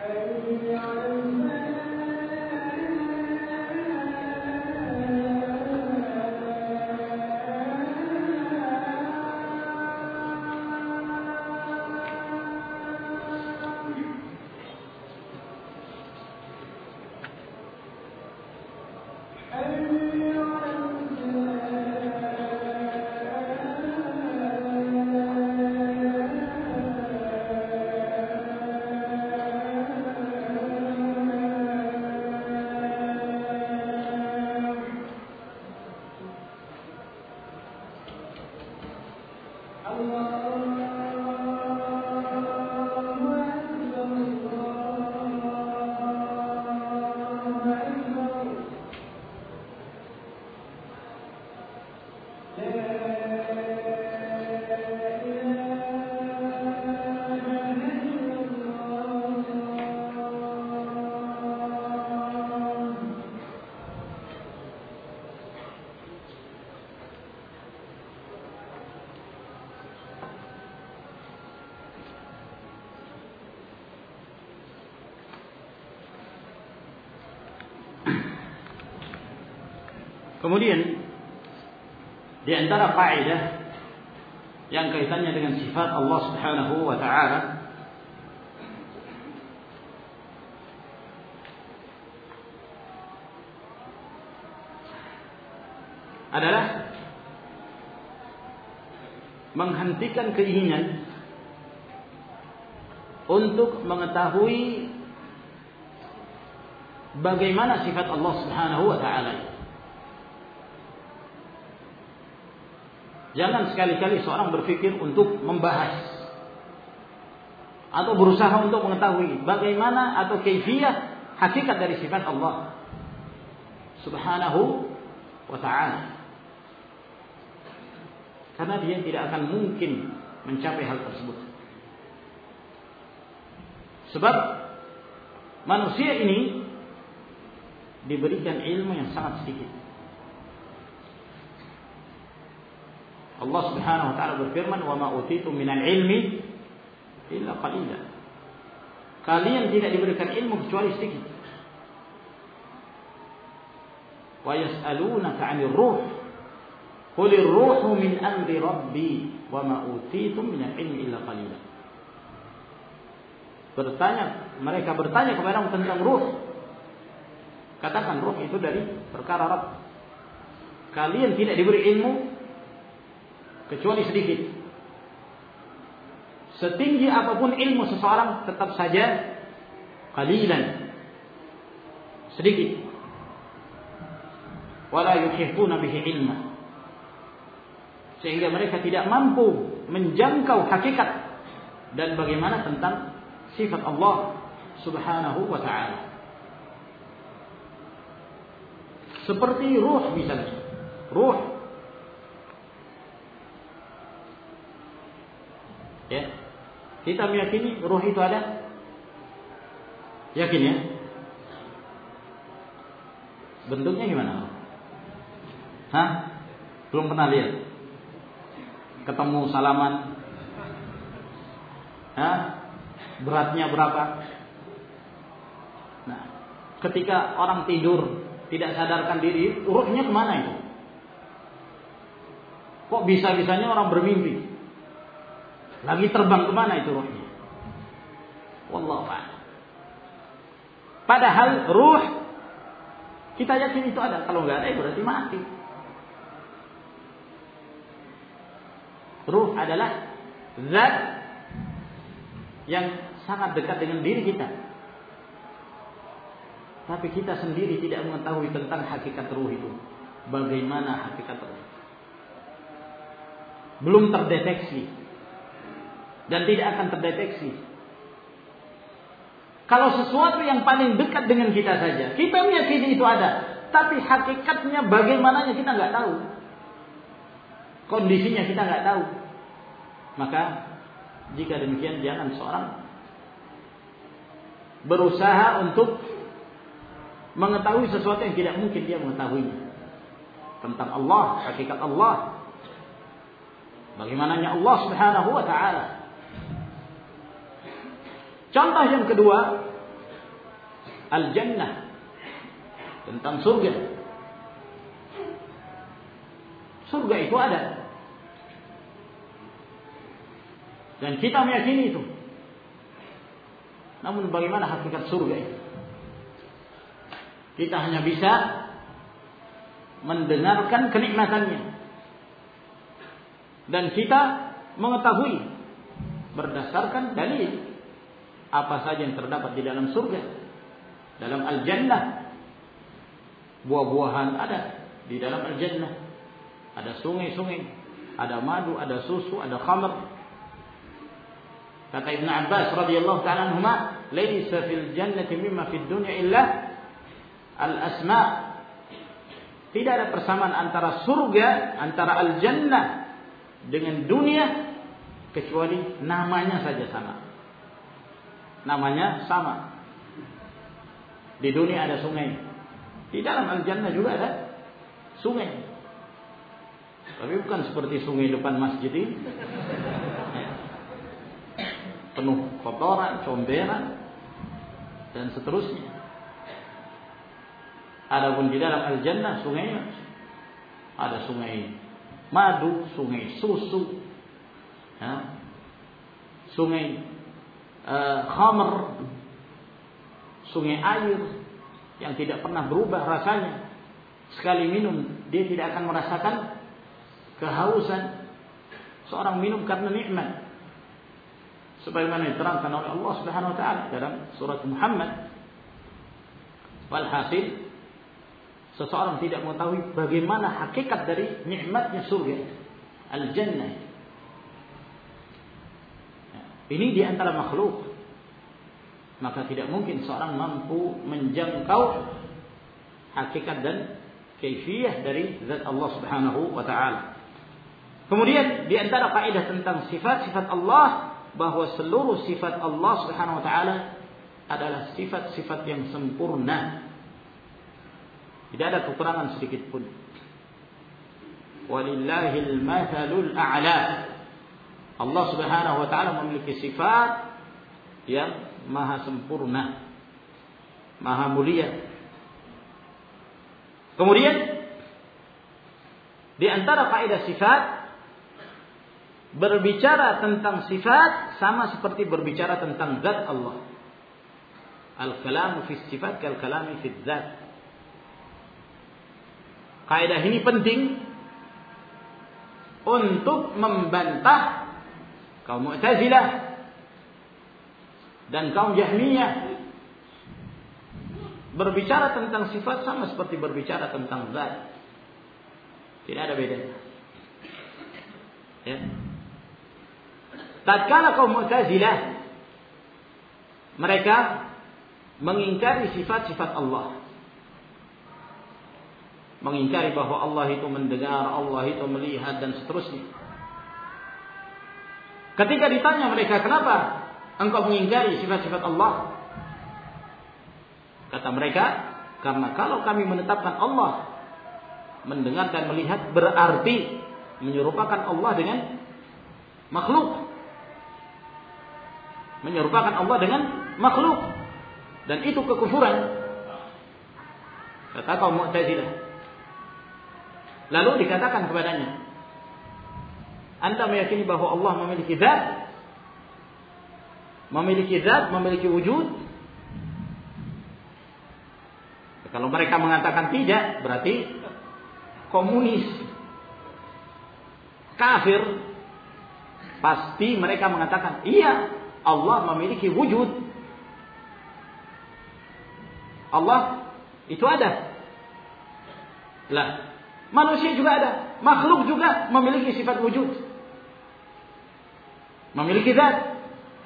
S1: Kemudian di antara faedah yang kaitannya dengan sifat Allah Subhanahu wa taala adalah menghentikan keinginan untuk mengetahui bagaimana sifat Allah Subhanahu wa taala. Jangan sekali-kali seorang berpikir untuk membahas atau berusaha untuk mengetahui bagaimana atau kaifiyah hakikat dari sifat Allah Subhanahu wa ta'ala. Karena dia tidak akan mungkin mencapai hal tersebut. Sebab manusia ini diberikan ilmu yang sangat sedikit. Allah Subhanahu wa taala berfirman, "Wa ma utitum minal ilmi illa qalila." Kalian tidak diberikan ilmu kecuali sedikit. Wa yas'alunaka 'anil ruh. Qulir ruhu min amri rabbi wa ma utitum minal ilmi illa qalila. Bertanya, mereka bertanya kepadamu tentang ruh. Katakan ruh itu dari perkara Rabb. Kalian tidak diberi ilmu kecuali sedikit. Setinggi apapun ilmu seseorang tetap saja qalilan, sedikit. Wala yuhituna bihi ilma, sehingga mereka tidak mampu menjangkau hakikat dan bagaimana tentang sifat Allah Subhanahu wa ta'ala. Seperti ruh misalnya. Ruh, ya, kita meyakini ruh itu ada, yakin ya? Bentuknya gimana? Hah? Belum pernah lihat? Ketemu salaman? Hah? Beratnya berapa? Nah, ketika orang tidur tidak sadarkan diri, ruhnya kemana itu? Kok bisa-bisanya orang bermimpi? Lagi terbang kemana itu ruhnya? Wallahu a'lam. Padahal ruh kita yakin itu ada. Kalau nggak ada ya berarti mati. Ruh adalah zat yang sangat dekat dengan diri kita. Tapi kita sendiri tidak mengetahui tentang hakikat ruh itu. Bagaimana hakikat ruh? Belum terdeteksi. Dan tidak akan terdeteksi. Kalau sesuatu yang paling dekat dengan kita saja, kita meyakini itu ada, tapi hakikatnya bagaimananya kita nggak tahu, kondisinya kita nggak tahu. Maka jika demikian, jangan seorang berusaha untuk mengetahui sesuatu yang tidak mungkin dia mengetahuinya tentang Allah, hakikat Allah, bagaimananya Allah Subhanahu wa ta'ala. Contoh yang kedua al-jannah, tentang surga. Surga itu ada. Dan kita meyakini itu. Namun bagaimana hakikat surga itu? Kita hanya bisa mendengarkan kenikmatannya. Dan kita mengetahui berdasarkan dalil apa saja yang terdapat di dalam surga. Dalam al-jannah, buah-buahan ada di dalam al-jannah. Ada sungai-sungai, ada madu, ada susu, ada khamr. Kata Ibn Abbas radhiyallahu ta'ala anhuma, "Laisa fil jannati mimma fid dunya illa al-asma'." Tidak ada persamaan antara surga, antara al-jannah dengan dunia kecuali namanya saja sama. Namanya sama. Di dunia ada sungai. Di dalam al-jannah juga ada sungai. Tapi bukan seperti sungai depan masjid ini. Penuh kotoran, comberan, dan seterusnya. Adapun di dalam al-jannah sungainya ada sungai madu, sungai susu, ya, sungai uh, khamr, sungai air yang tidak pernah berubah rasanya. Sekali minum dia tidak akan merasakan kehausan. Seorang minum karena nikmat. Sebagaimana diterangkan oleh Allah Subhanahu wa taala dalam surat Muhammad. Walhasil, seseorang tidak mengetahui bagaimana hakikat dari nikmatnya surga, al-jannah. Ini di antara makhluk. Maka tidak mungkin seorang mampu menjangkau hakikat dan kaifiyah dari zat Allah Subhanahu wa taala. Kemudian di antara kaidah tentang sifat-sifat Allah, bahwa seluruh sifat Allah Subhanahu wa taala adalah sifat-sifat yang sempurna. Tidak ada kekurangan sedikit pun. Walillahil mathalul a'la. Allah Subhanahu wa taala memiliki sifat yang maha sempurna, maha mulia. Kemudian di antara kaidah sifat, berbicara tentang sifat sama seperti berbicara tentang zat Allah. Al-kalamu fi sifat kal-kalami fi zat. Kaidah ini penting untuk membantah kaum Mu'tazilah dan kaum Jahmiyah. Berbicara tentang sifat sama seperti berbicara tentang zat. Tidak ada bedanya. Ya. Tatkala kaum Mu'tazilah mereka mengingkari sifat-sifat Allah, mengingkari bahwa Allah itu mendengar, Allah itu melihat, dan seterusnya. Ketika ditanya mereka, kenapa engkau mengingkari sifat-sifat Allah? Kata mereka, karena kalau kami menetapkan Allah mendengar dan melihat, berarti menyerupakan Allah dengan makhluk. Menyerupakan Allah dengan makhluk. Dan itu kekufuran. Kata kaum Mu'tazilah. Lalu dikatakan kepadanya, Anda meyakini bahwa Allah memiliki zat? Memiliki zat, memiliki wujud? Kalau mereka mengatakan tidak, berarti komunis, kafir. Pasti mereka mengatakan, iya, Allah memiliki wujud. Allah itu ada. Lah, manusia juga ada. Makhluk juga memiliki sifat wujud. Memiliki zat.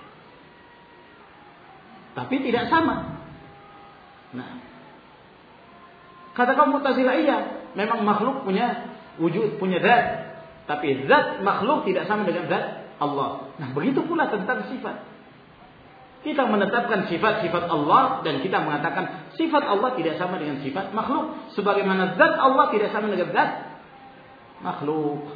S1: Tapi tidak sama. Nah, kata kaum Mu'tazilah, iya, memang makhluk punya wujud, punya zat. Tapi zat makhluk tidak sama dengan zat Allah. Nah, begitu pula tentang sifat. Kita menetapkan sifat-sifat Allah dan kita mengatakan sifat Allah tidak sama dengan sifat makhluk. Sebagaimana zat Allah tidak sama dengan zat makhluk.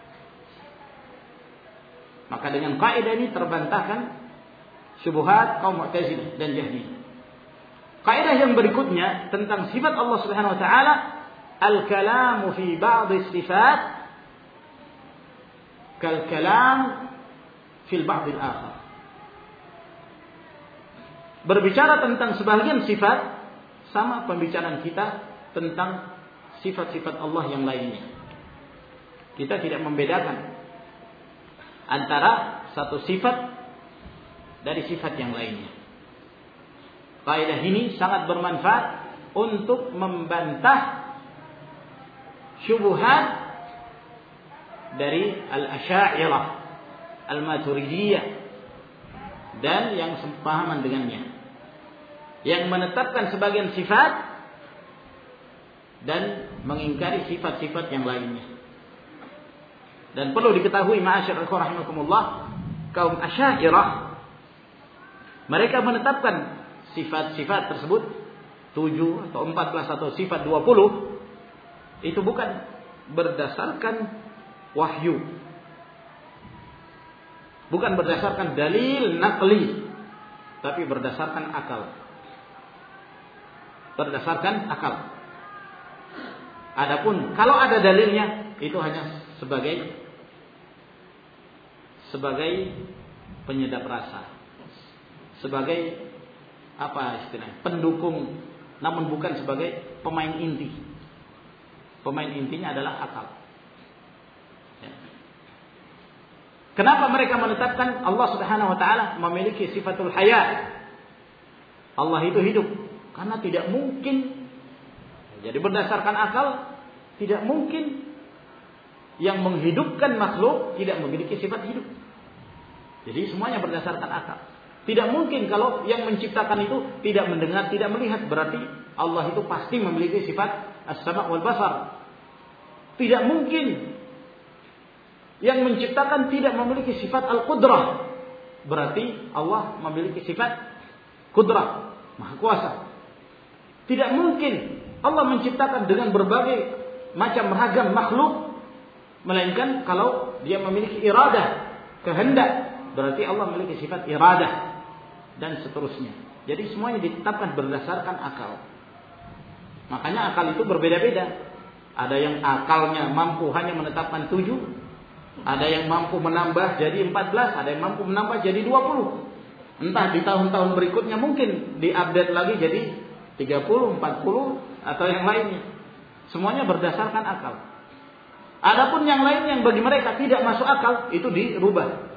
S1: Maka dengan kaidah ini terbantahkan syubhat kaum Mu'tazilah dan Jahmiyah. Kaidah yang berikutnya tentang sifat Allah Subhanahu wa taala, al-kalamu fi ba'd as-sifat kal-kalam fil ba'd al-akhar. Berbicara tentang sebagian sifat sama pembicaraan kita tentang sifat-sifat Allah yang lainnya. Kita tidak membedakan antara satu sifat dari sifat yang lainnya. Kaidah ini sangat bermanfaat untuk membantah syubhat dari al-Asy'ariyah, al-Maturidiyah dan yang sepahaman dengannya, yang menetapkan sebagian sifat dan mengingkari sifat-sifat yang lainnya. Dan perlu diketahui ma'asyiral ikhwah rahimakumullah, kaum Asy'ariyah mereka menetapkan sifat-sifat tersebut tujuh atau empat belas atau sifat dua puluh itu bukan berdasarkan wahyu, bukan berdasarkan dalil naqli, tapi berdasarkan akal. Berdasarkan akal. Adapun kalau ada dalilnya itu hanya sebagai sebagai penyedap rasa, sebagai apa istilahnya, pendukung, namun bukan sebagai pemain inti. Pemain intinya adalah akal. Ya. Kenapa mereka menetapkan Allah Subhanahu wa taala memiliki sifatul haya? Allah itu hidup. Karena tidak mungkin, jadi berdasarkan akal, tidak mungkin yang menghidupkan makhluk tidak memiliki sifat hidup. Jadi semuanya berdasarkan akal. Tidak mungkin kalau yang menciptakan itu tidak mendengar, tidak melihat. Berarti Allah itu pasti memiliki sifat as-sama' wal basar. Tidak mungkin yang menciptakan tidak memiliki sifat al-qudrah. Berarti Allah memiliki sifat qudrah, maha kuasa. Tidak mungkin Allah menciptakan dengan berbagai macam ragam makhluk, melainkan kalau dia memiliki iradah, kehendak. Berarti Allah memiliki sifat iradah dan seterusnya. Jadi semuanya ditetapkan berdasarkan akal. Makanya akal itu berbeda-beda. Ada yang akalnya mampu hanya menetapkan tujuh, ada yang mampu menambah jadi empat belas, ada yang mampu menambah jadi dua puluh. Entah di tahun-tahun berikutnya mungkin diupdate lagi jadi tiga puluh, empat puluh atau yang lainnya. Semuanya berdasarkan akal. Adapun yang lain yang bagi mereka tidak masuk akal itu dirubah.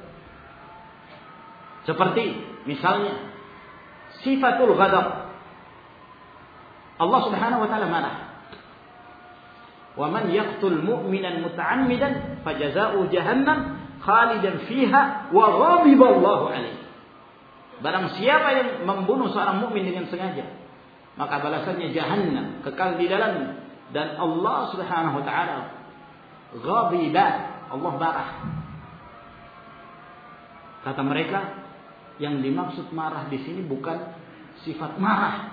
S1: Seperti misalnya sifatul ghadab. Allah Subhanahu wa taala marah. Wa man yaqtul mu'minan muta'ammidan fajazaa'uhu jahannam khalidan fiha wa ghadiba Allahu alaihi. Barang siapa yang membunuh seorang mukmin dengan sengaja, maka balasannya jahannam, kekal di dalamnya, dan Allah Subhanahu wa taala ghadiba, Allah marah. Kata mereka, yang dimaksud marah di sini bukan sifat marah,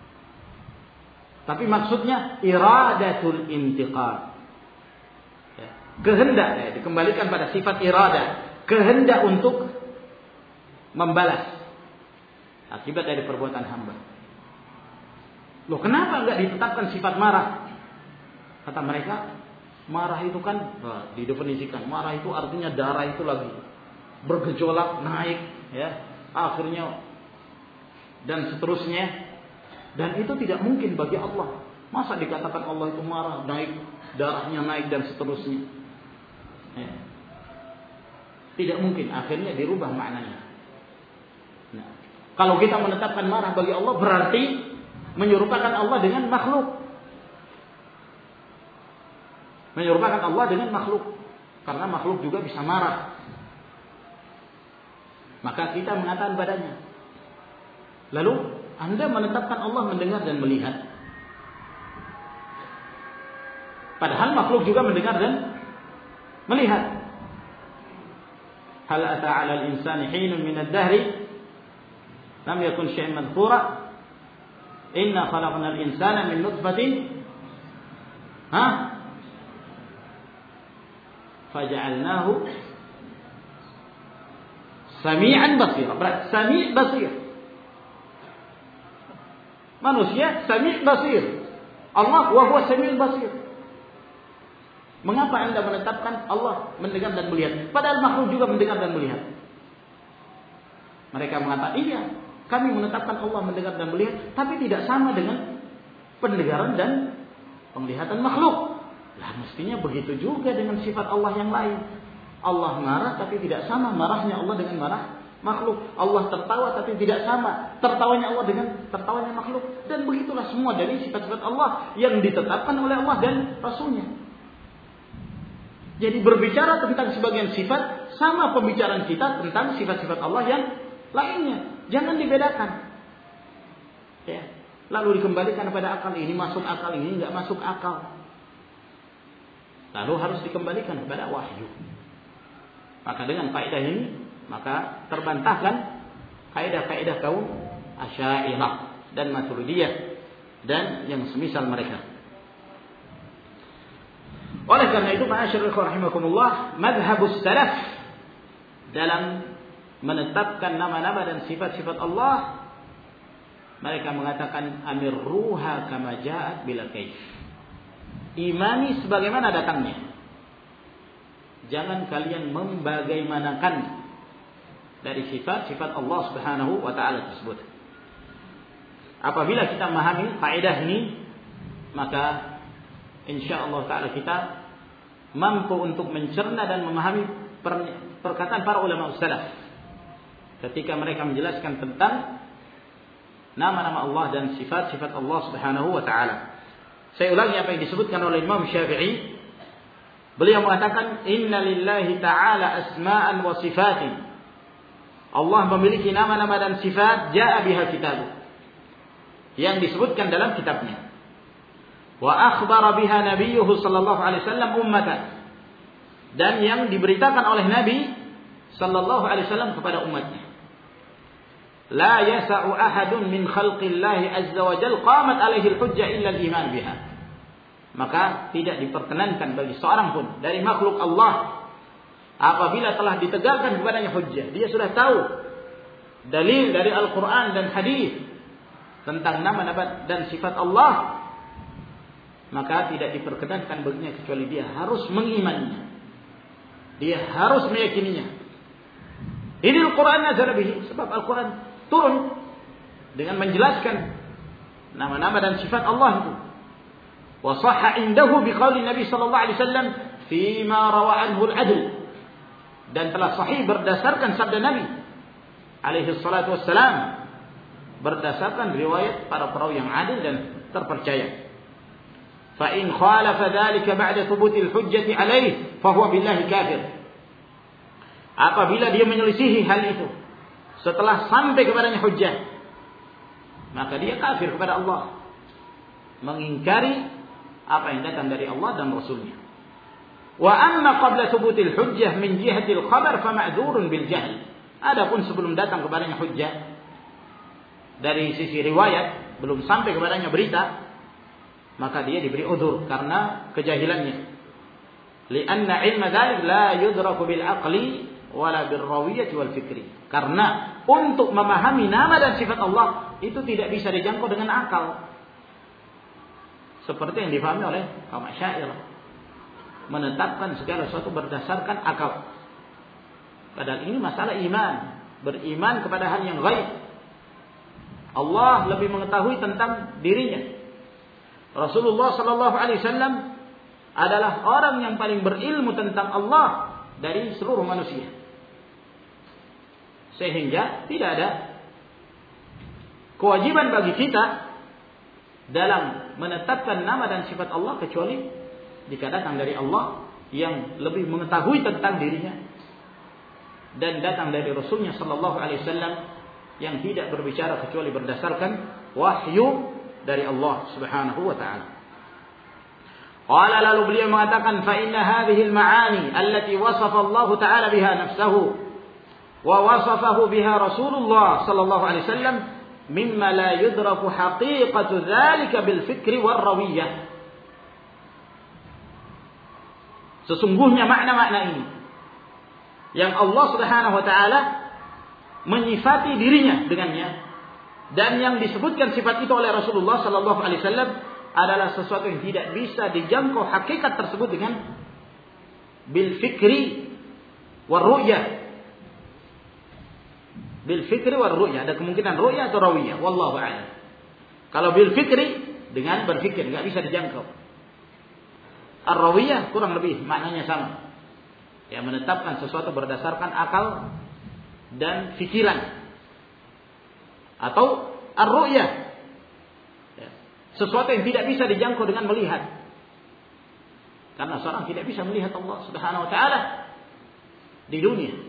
S1: tapi maksudnya iradatul intiqam. Ya, kehendak, ya, dikembalikan pada sifat iradah, kehendak untuk membalas akibat dari perbuatan hamba. Loh, kenapa enggak ditetapkan sifat marah? Kata mereka, marah itu kan nah, didefinisikan, marah itu artinya darah itu lagi bergejolak, naik, ya, akhirnya dan seterusnya. Dan itu tidak mungkin bagi Allah. Masa dikatakan Allah itu marah, naik, darahnya naik dan seterusnya. Ya. Tidak mungkin, akhirnya dirubah maknanya. Nah, kalau kita menetapkan marah bagi Allah berarti menyerupakan Allah dengan makhluk. Menyerupakan Allah dengan makhluk. Karena makhluk juga bisa marah. Maka kita mengatakan padanya. Lalu Anda menetapkan Allah mendengar dan melihat. Padahal makhluk juga mendengar dan melihat. Hal ata 'ala al-insani hinun min ad-dahri lam yakun syai'an madhkura. Inna khalaqna al-insana min nutfatin ha faja'alnahu sami'an basira. Berat sami' basir. Manusia sami' basir. Allah wa huwa sami' basir. Mengapa Anda menetapkan Allah mendengar dan melihat? Padahal makhluk juga mendengar dan melihat. Mereka mengatakan, iya, kami menetapkan Allah mendengar dan melihat, tapi tidak sama dengan pendengaran dan penglihatan makhluk. Lah mestinya begitu juga dengan sifat Allah yang lain. Allah marah tapi tidak sama marahnya Allah dengan marah makhluk. Allah tertawa tapi tidak sama tertawanya Allah dengan tertawanya makhluk. Dan begitulah semua dari sifat-sifat Allah yang ditetapkan oleh Allah dan Rasulnya. Jadi berbicara tentang sebagian sifat sama pembicaraan kita tentang sifat-sifat Allah yang lainnya. Jangan dibedakan. Ya. Lalu dikembalikan kepada akal, ini masuk akal, ini enggak masuk akal. Lalu harus dikembalikan kepada wahyu. Maka dengan kaidah ini, maka terbantahkan kaidah-kaidah kaum Asy'ariyah dan Maturidiyah dan yang semisal mereka. Oleh karena itu, ma'asyiral rahimakumullah, mazhabus salaf dalam menetapkan nama-nama dan sifat-sifat Allah, mereka mengatakan amirruha kama ja'at bila kaif. Imani sebagaimana datangnya. Jangan kalian membagaimanakan dari sifat-sifat Allah Subhanahu wa taala tersebut. Apabila kita memahami kaidah ini, maka insyaallah taala kita mampu untuk mencerna dan memahami perkataan para ulama salaf ketika mereka menjelaskan tentang nama-nama Allah dan sifat-sifat Allah Subhanahu wa taala. Saya ulangi apa yang disebutkan oleh Imam Syafi'i. Beliau mengatakan, "Inna lillahi ta'ala asma'an wa sifatin." Allah memiliki nama-nama dan sifat ja'a biha kitab, yang disebutkan dalam kitabnya. Wa akhbara biha nabiyyuhu sallallahu alaihi wasallam ummatan, dan yang diberitakan oleh Nabi sallallahu alaihi wasallam kepada umatnya. La yasa'u ahadun min khalqillahi azza wa jalla qamat alaihi al-hujjah illa al-iman biha. Maka tidak diperkenankan bagi seorang pun dari makhluk Allah apabila telah ditegakkan kepadanya hujjah, dia sudah tahu dalil dari Al-Qur'an dan hadis tentang nama-nama dan sifat Allah, maka tidak diperkenankan baginya kecuali dia harus mengimaninya. Dia harus meyakininya. Ini Al-Qur'an nazala bihi, sebab Al-Qur'an turun dengan menjelaskan nama-nama dan sifat Allah itu. Wa sahha indahu biqauli Nabi sallallahu alaihi wasallam fi ma rawa anhu al-'adl, dan telah sahih berdasarkan sabda Nabi alaihi salatu wassalam, berdasarkan riwayat para perawi yang adil dan terpercaya. Fa in khalafa dhalika ba'da thubut al-hujjati alaihi fa huwa billahi kafir. Apabila dia menyelisihi hal itu setelah sampai kepadanya hujjah, maka dia kafir kepada Allah, mengingkari apa yang datang dari Allah dan Rasulnya. Wa amma qabla thubutil hujjah min jihatil khabar fa ma'dzurun bil jahl. Adapun sebelum datang kepadanya hujjah dari sisi riwayat, belum sampai kepadanya berita, maka dia diberi udzur karena kejahilannya. Li'anna ilma dzalik la yudraku bil aqli wala bil rawiyyati wal fikri. Karena untuk memahami nama dan sifat Allah itu tidak bisa dijangkau dengan akal. Seperti yang difahami oleh kaum Asy'ariyah, menetapkan segala sesuatu berdasarkan akal. Padahal ini masalah iman, beriman kepada hal yang gaib. Allah lebih mengetahui tentang dirinya. Rasulullah sallallahu alaihi wasallam adalah orang yang paling berilmu tentang Allah dari seluruh manusia. Sehingga tidak ada kewajiban bagi kita dalam menetapkan nama dan sifat Allah kecuali jika datang dari Allah yang lebih mengetahui tentang dirinya, dan datang dari Rasulnya sallallahu alaihi wasallam yang tidak berbicara kecuali berdasarkan wahyu dari Allah Subhanahu wa taala. Qala, lalu beliau mengatakan, fa inna hadhihi al-ma'ani allati wasafa Allah taala biha nafsuhu wa wasafahu biha Rasulullah sallallahu alaihi wasallam mimma la yudraku haqiqatu dzalika bil fikri war rawiyyah. Sesungguhnya makna-makna ini yang Allah Subhanahu wa taala menyifati dirinya dengannya, Dan yang disebutkan sifat itu oleh Rasulullah sallallahu alaihi wasallam adalah sesuatu yang tidak bisa dijangkau hakikat tersebut dengan bil fikri war ru'yah. Bil fikri war ru'yah, ada kemungkinan ru'yah atau rawiyah, wallahu a'lam. Kalau bil fikri dengan berfikir, enggak bisa dijangkau. Ar-rawiyah kurang lebih maknanya sama. Ya, menetapkan sesuatu berdasarkan akal dan pikiran. Atau ar-ru'yah, ya, sesuatu yang tidak bisa dijangkau dengan melihat. Karena seorang tidak bisa melihat Allah Subhanahu wa taala di dunia.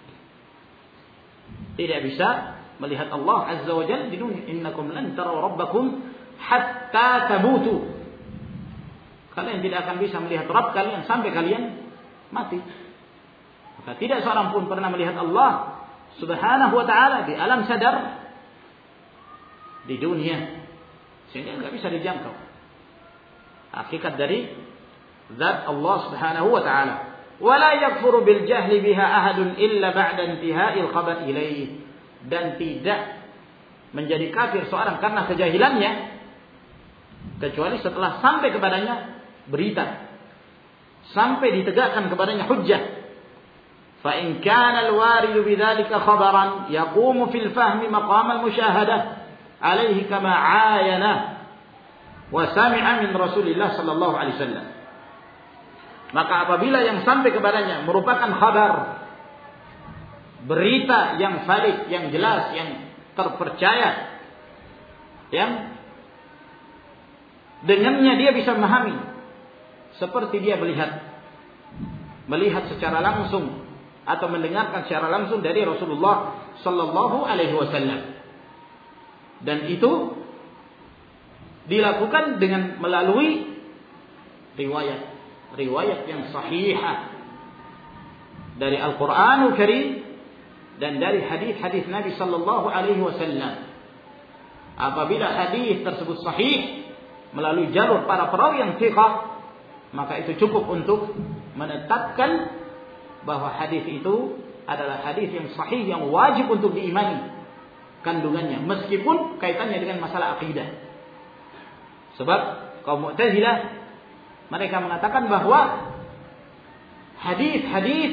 S1: Tidak bisa melihat Allah Azza wa Jalla di dunia. Innakum lan taraw rabbakum hatta tamutu. Kalian tidak akan bisa melihat Rabb kalian sampai kalian mati. Maka tidak seorang pun pernah melihat Allah Subhanahu wa taala di alam sadar di dunia, sehingga tidak bisa dijangkau hakikat dari zat Allah Subhanahu wa taala. Wala yakfuru bil jahli biha ahadun illa ba'da intihai al-khabar ilaih. Dan tidak menjadi kafir seorang karena kejahilannya kecuali setelah sampai kepadanya berita, sampai ditegakkan kepadanya hujjah. Fa in kana al-warid bidzalika khabaran yaqumu fil fahmi maqam al-musyahadah alaihi kama 'ayana wa sami'a min Rasulillah sallallahu alaihi wasallam. Maka apabila yang sampai kepadanya merupakan kabar, berita yang valid, yang jelas, yang terpercaya, yang dengannya dia bisa memahami, seperti dia melihat melihat secara langsung atau mendengarkan secara langsung dari Rasulullah sallallahu alaihi wasallam. Dan itu dilakukan dengan melalui riwayat riwayat yang sahihah dari Al-Qur'anul Karim dan dari hadis-hadis Nabi sallallahu alaihi wasallam. Apabila hadis tersebut sahih melalui jalur para perawi yang thiqah, maka itu cukup untuk menetapkan bahwa hadis itu adalah hadis yang sahih yang wajib untuk diimani kandungannya, meskipun kaitannya dengan masalah akidah. Sebab kaum Mu'tazilah mereka mengatakan bahwa hadis-hadis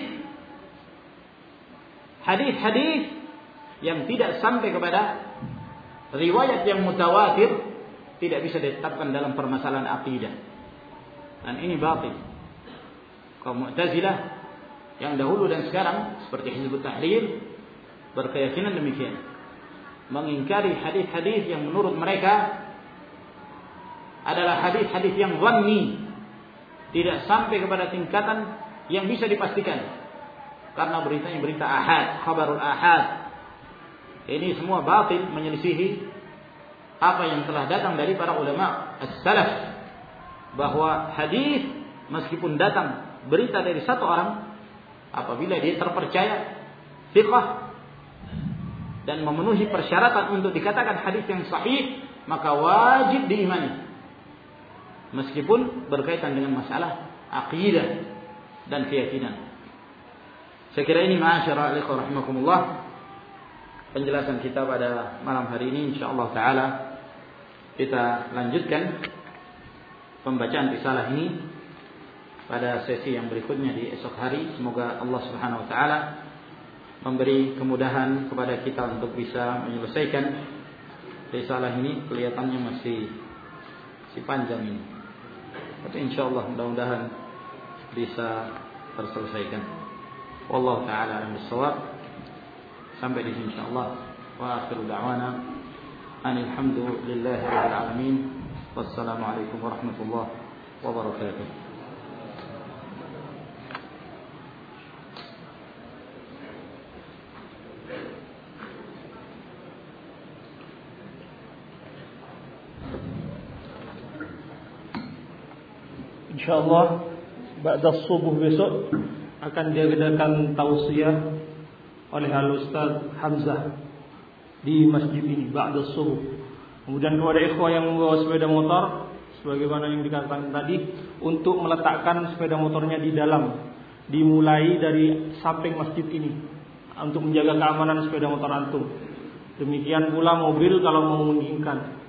S1: hadis-hadis yang tidak sampai kepada riwayat yang mutawatir tidak bisa ditetapkan dalam permasalahan akidah. Dan ini batil. Kaum Mu'tazilah yang dahulu dan sekarang seperti Hizbut Tahrir berkeyakinan demikian, mengingkari hadis-hadis yang menurut mereka adalah hadis-hadis yang dhanni, tidak sampai kepada tingkatan yang bisa dipastikan. Karena beritanya berita ahad, khabarul ahad. Ini semua batil, menyelisihi apa yang telah datang dari para ulama as-salaf, bahwa hadis meskipun datang berita dari satu orang, apabila dia terpercaya, thiqah, dan memenuhi persyaratan untuk dikatakan hadis yang sahih, maka wajib diimani, meskipun berkaitan dengan masalah akidah dan keyakinan. Saya kira ini ma'asyara ikhwan rahimakumullah penjelasan kita pada malam hari ini. Insyaallah taala kita lanjutkan pembacaan risalah ini pada sesi yang berikutnya di esok hari. Semoga Allah Subhanahu wa taala memberi kemudahan kepada kita untuk bisa menyelesaikan risalah ini. Kelihatannya masih masih panjang ini, tapi insyaallah mudah-mudahan bisa terselesaikan. Wallahu taala a'lam bissawab. Sampai di sini insyaallah. Wa akhiru da'wana anil hamdulillahi rabbil alamin. Wassalamu alaikum warahmatullahi wabarakatuh.
S2: InsyaAllah ba'da subuh besok akan diadakan tausiah oleh Al-Ustaz Hamzah di masjid ini ba'da subuh. Kemudian kepada ikhwah yang membawa sepeda motor, sebagaimana yang dikatakan tadi, untuk meletakkan sepeda motornya di dalam, dimulai dari samping masjid ini untuk menjaga keamanan sepeda motor antum. Demikian pula mobil kalau mau menginginkan.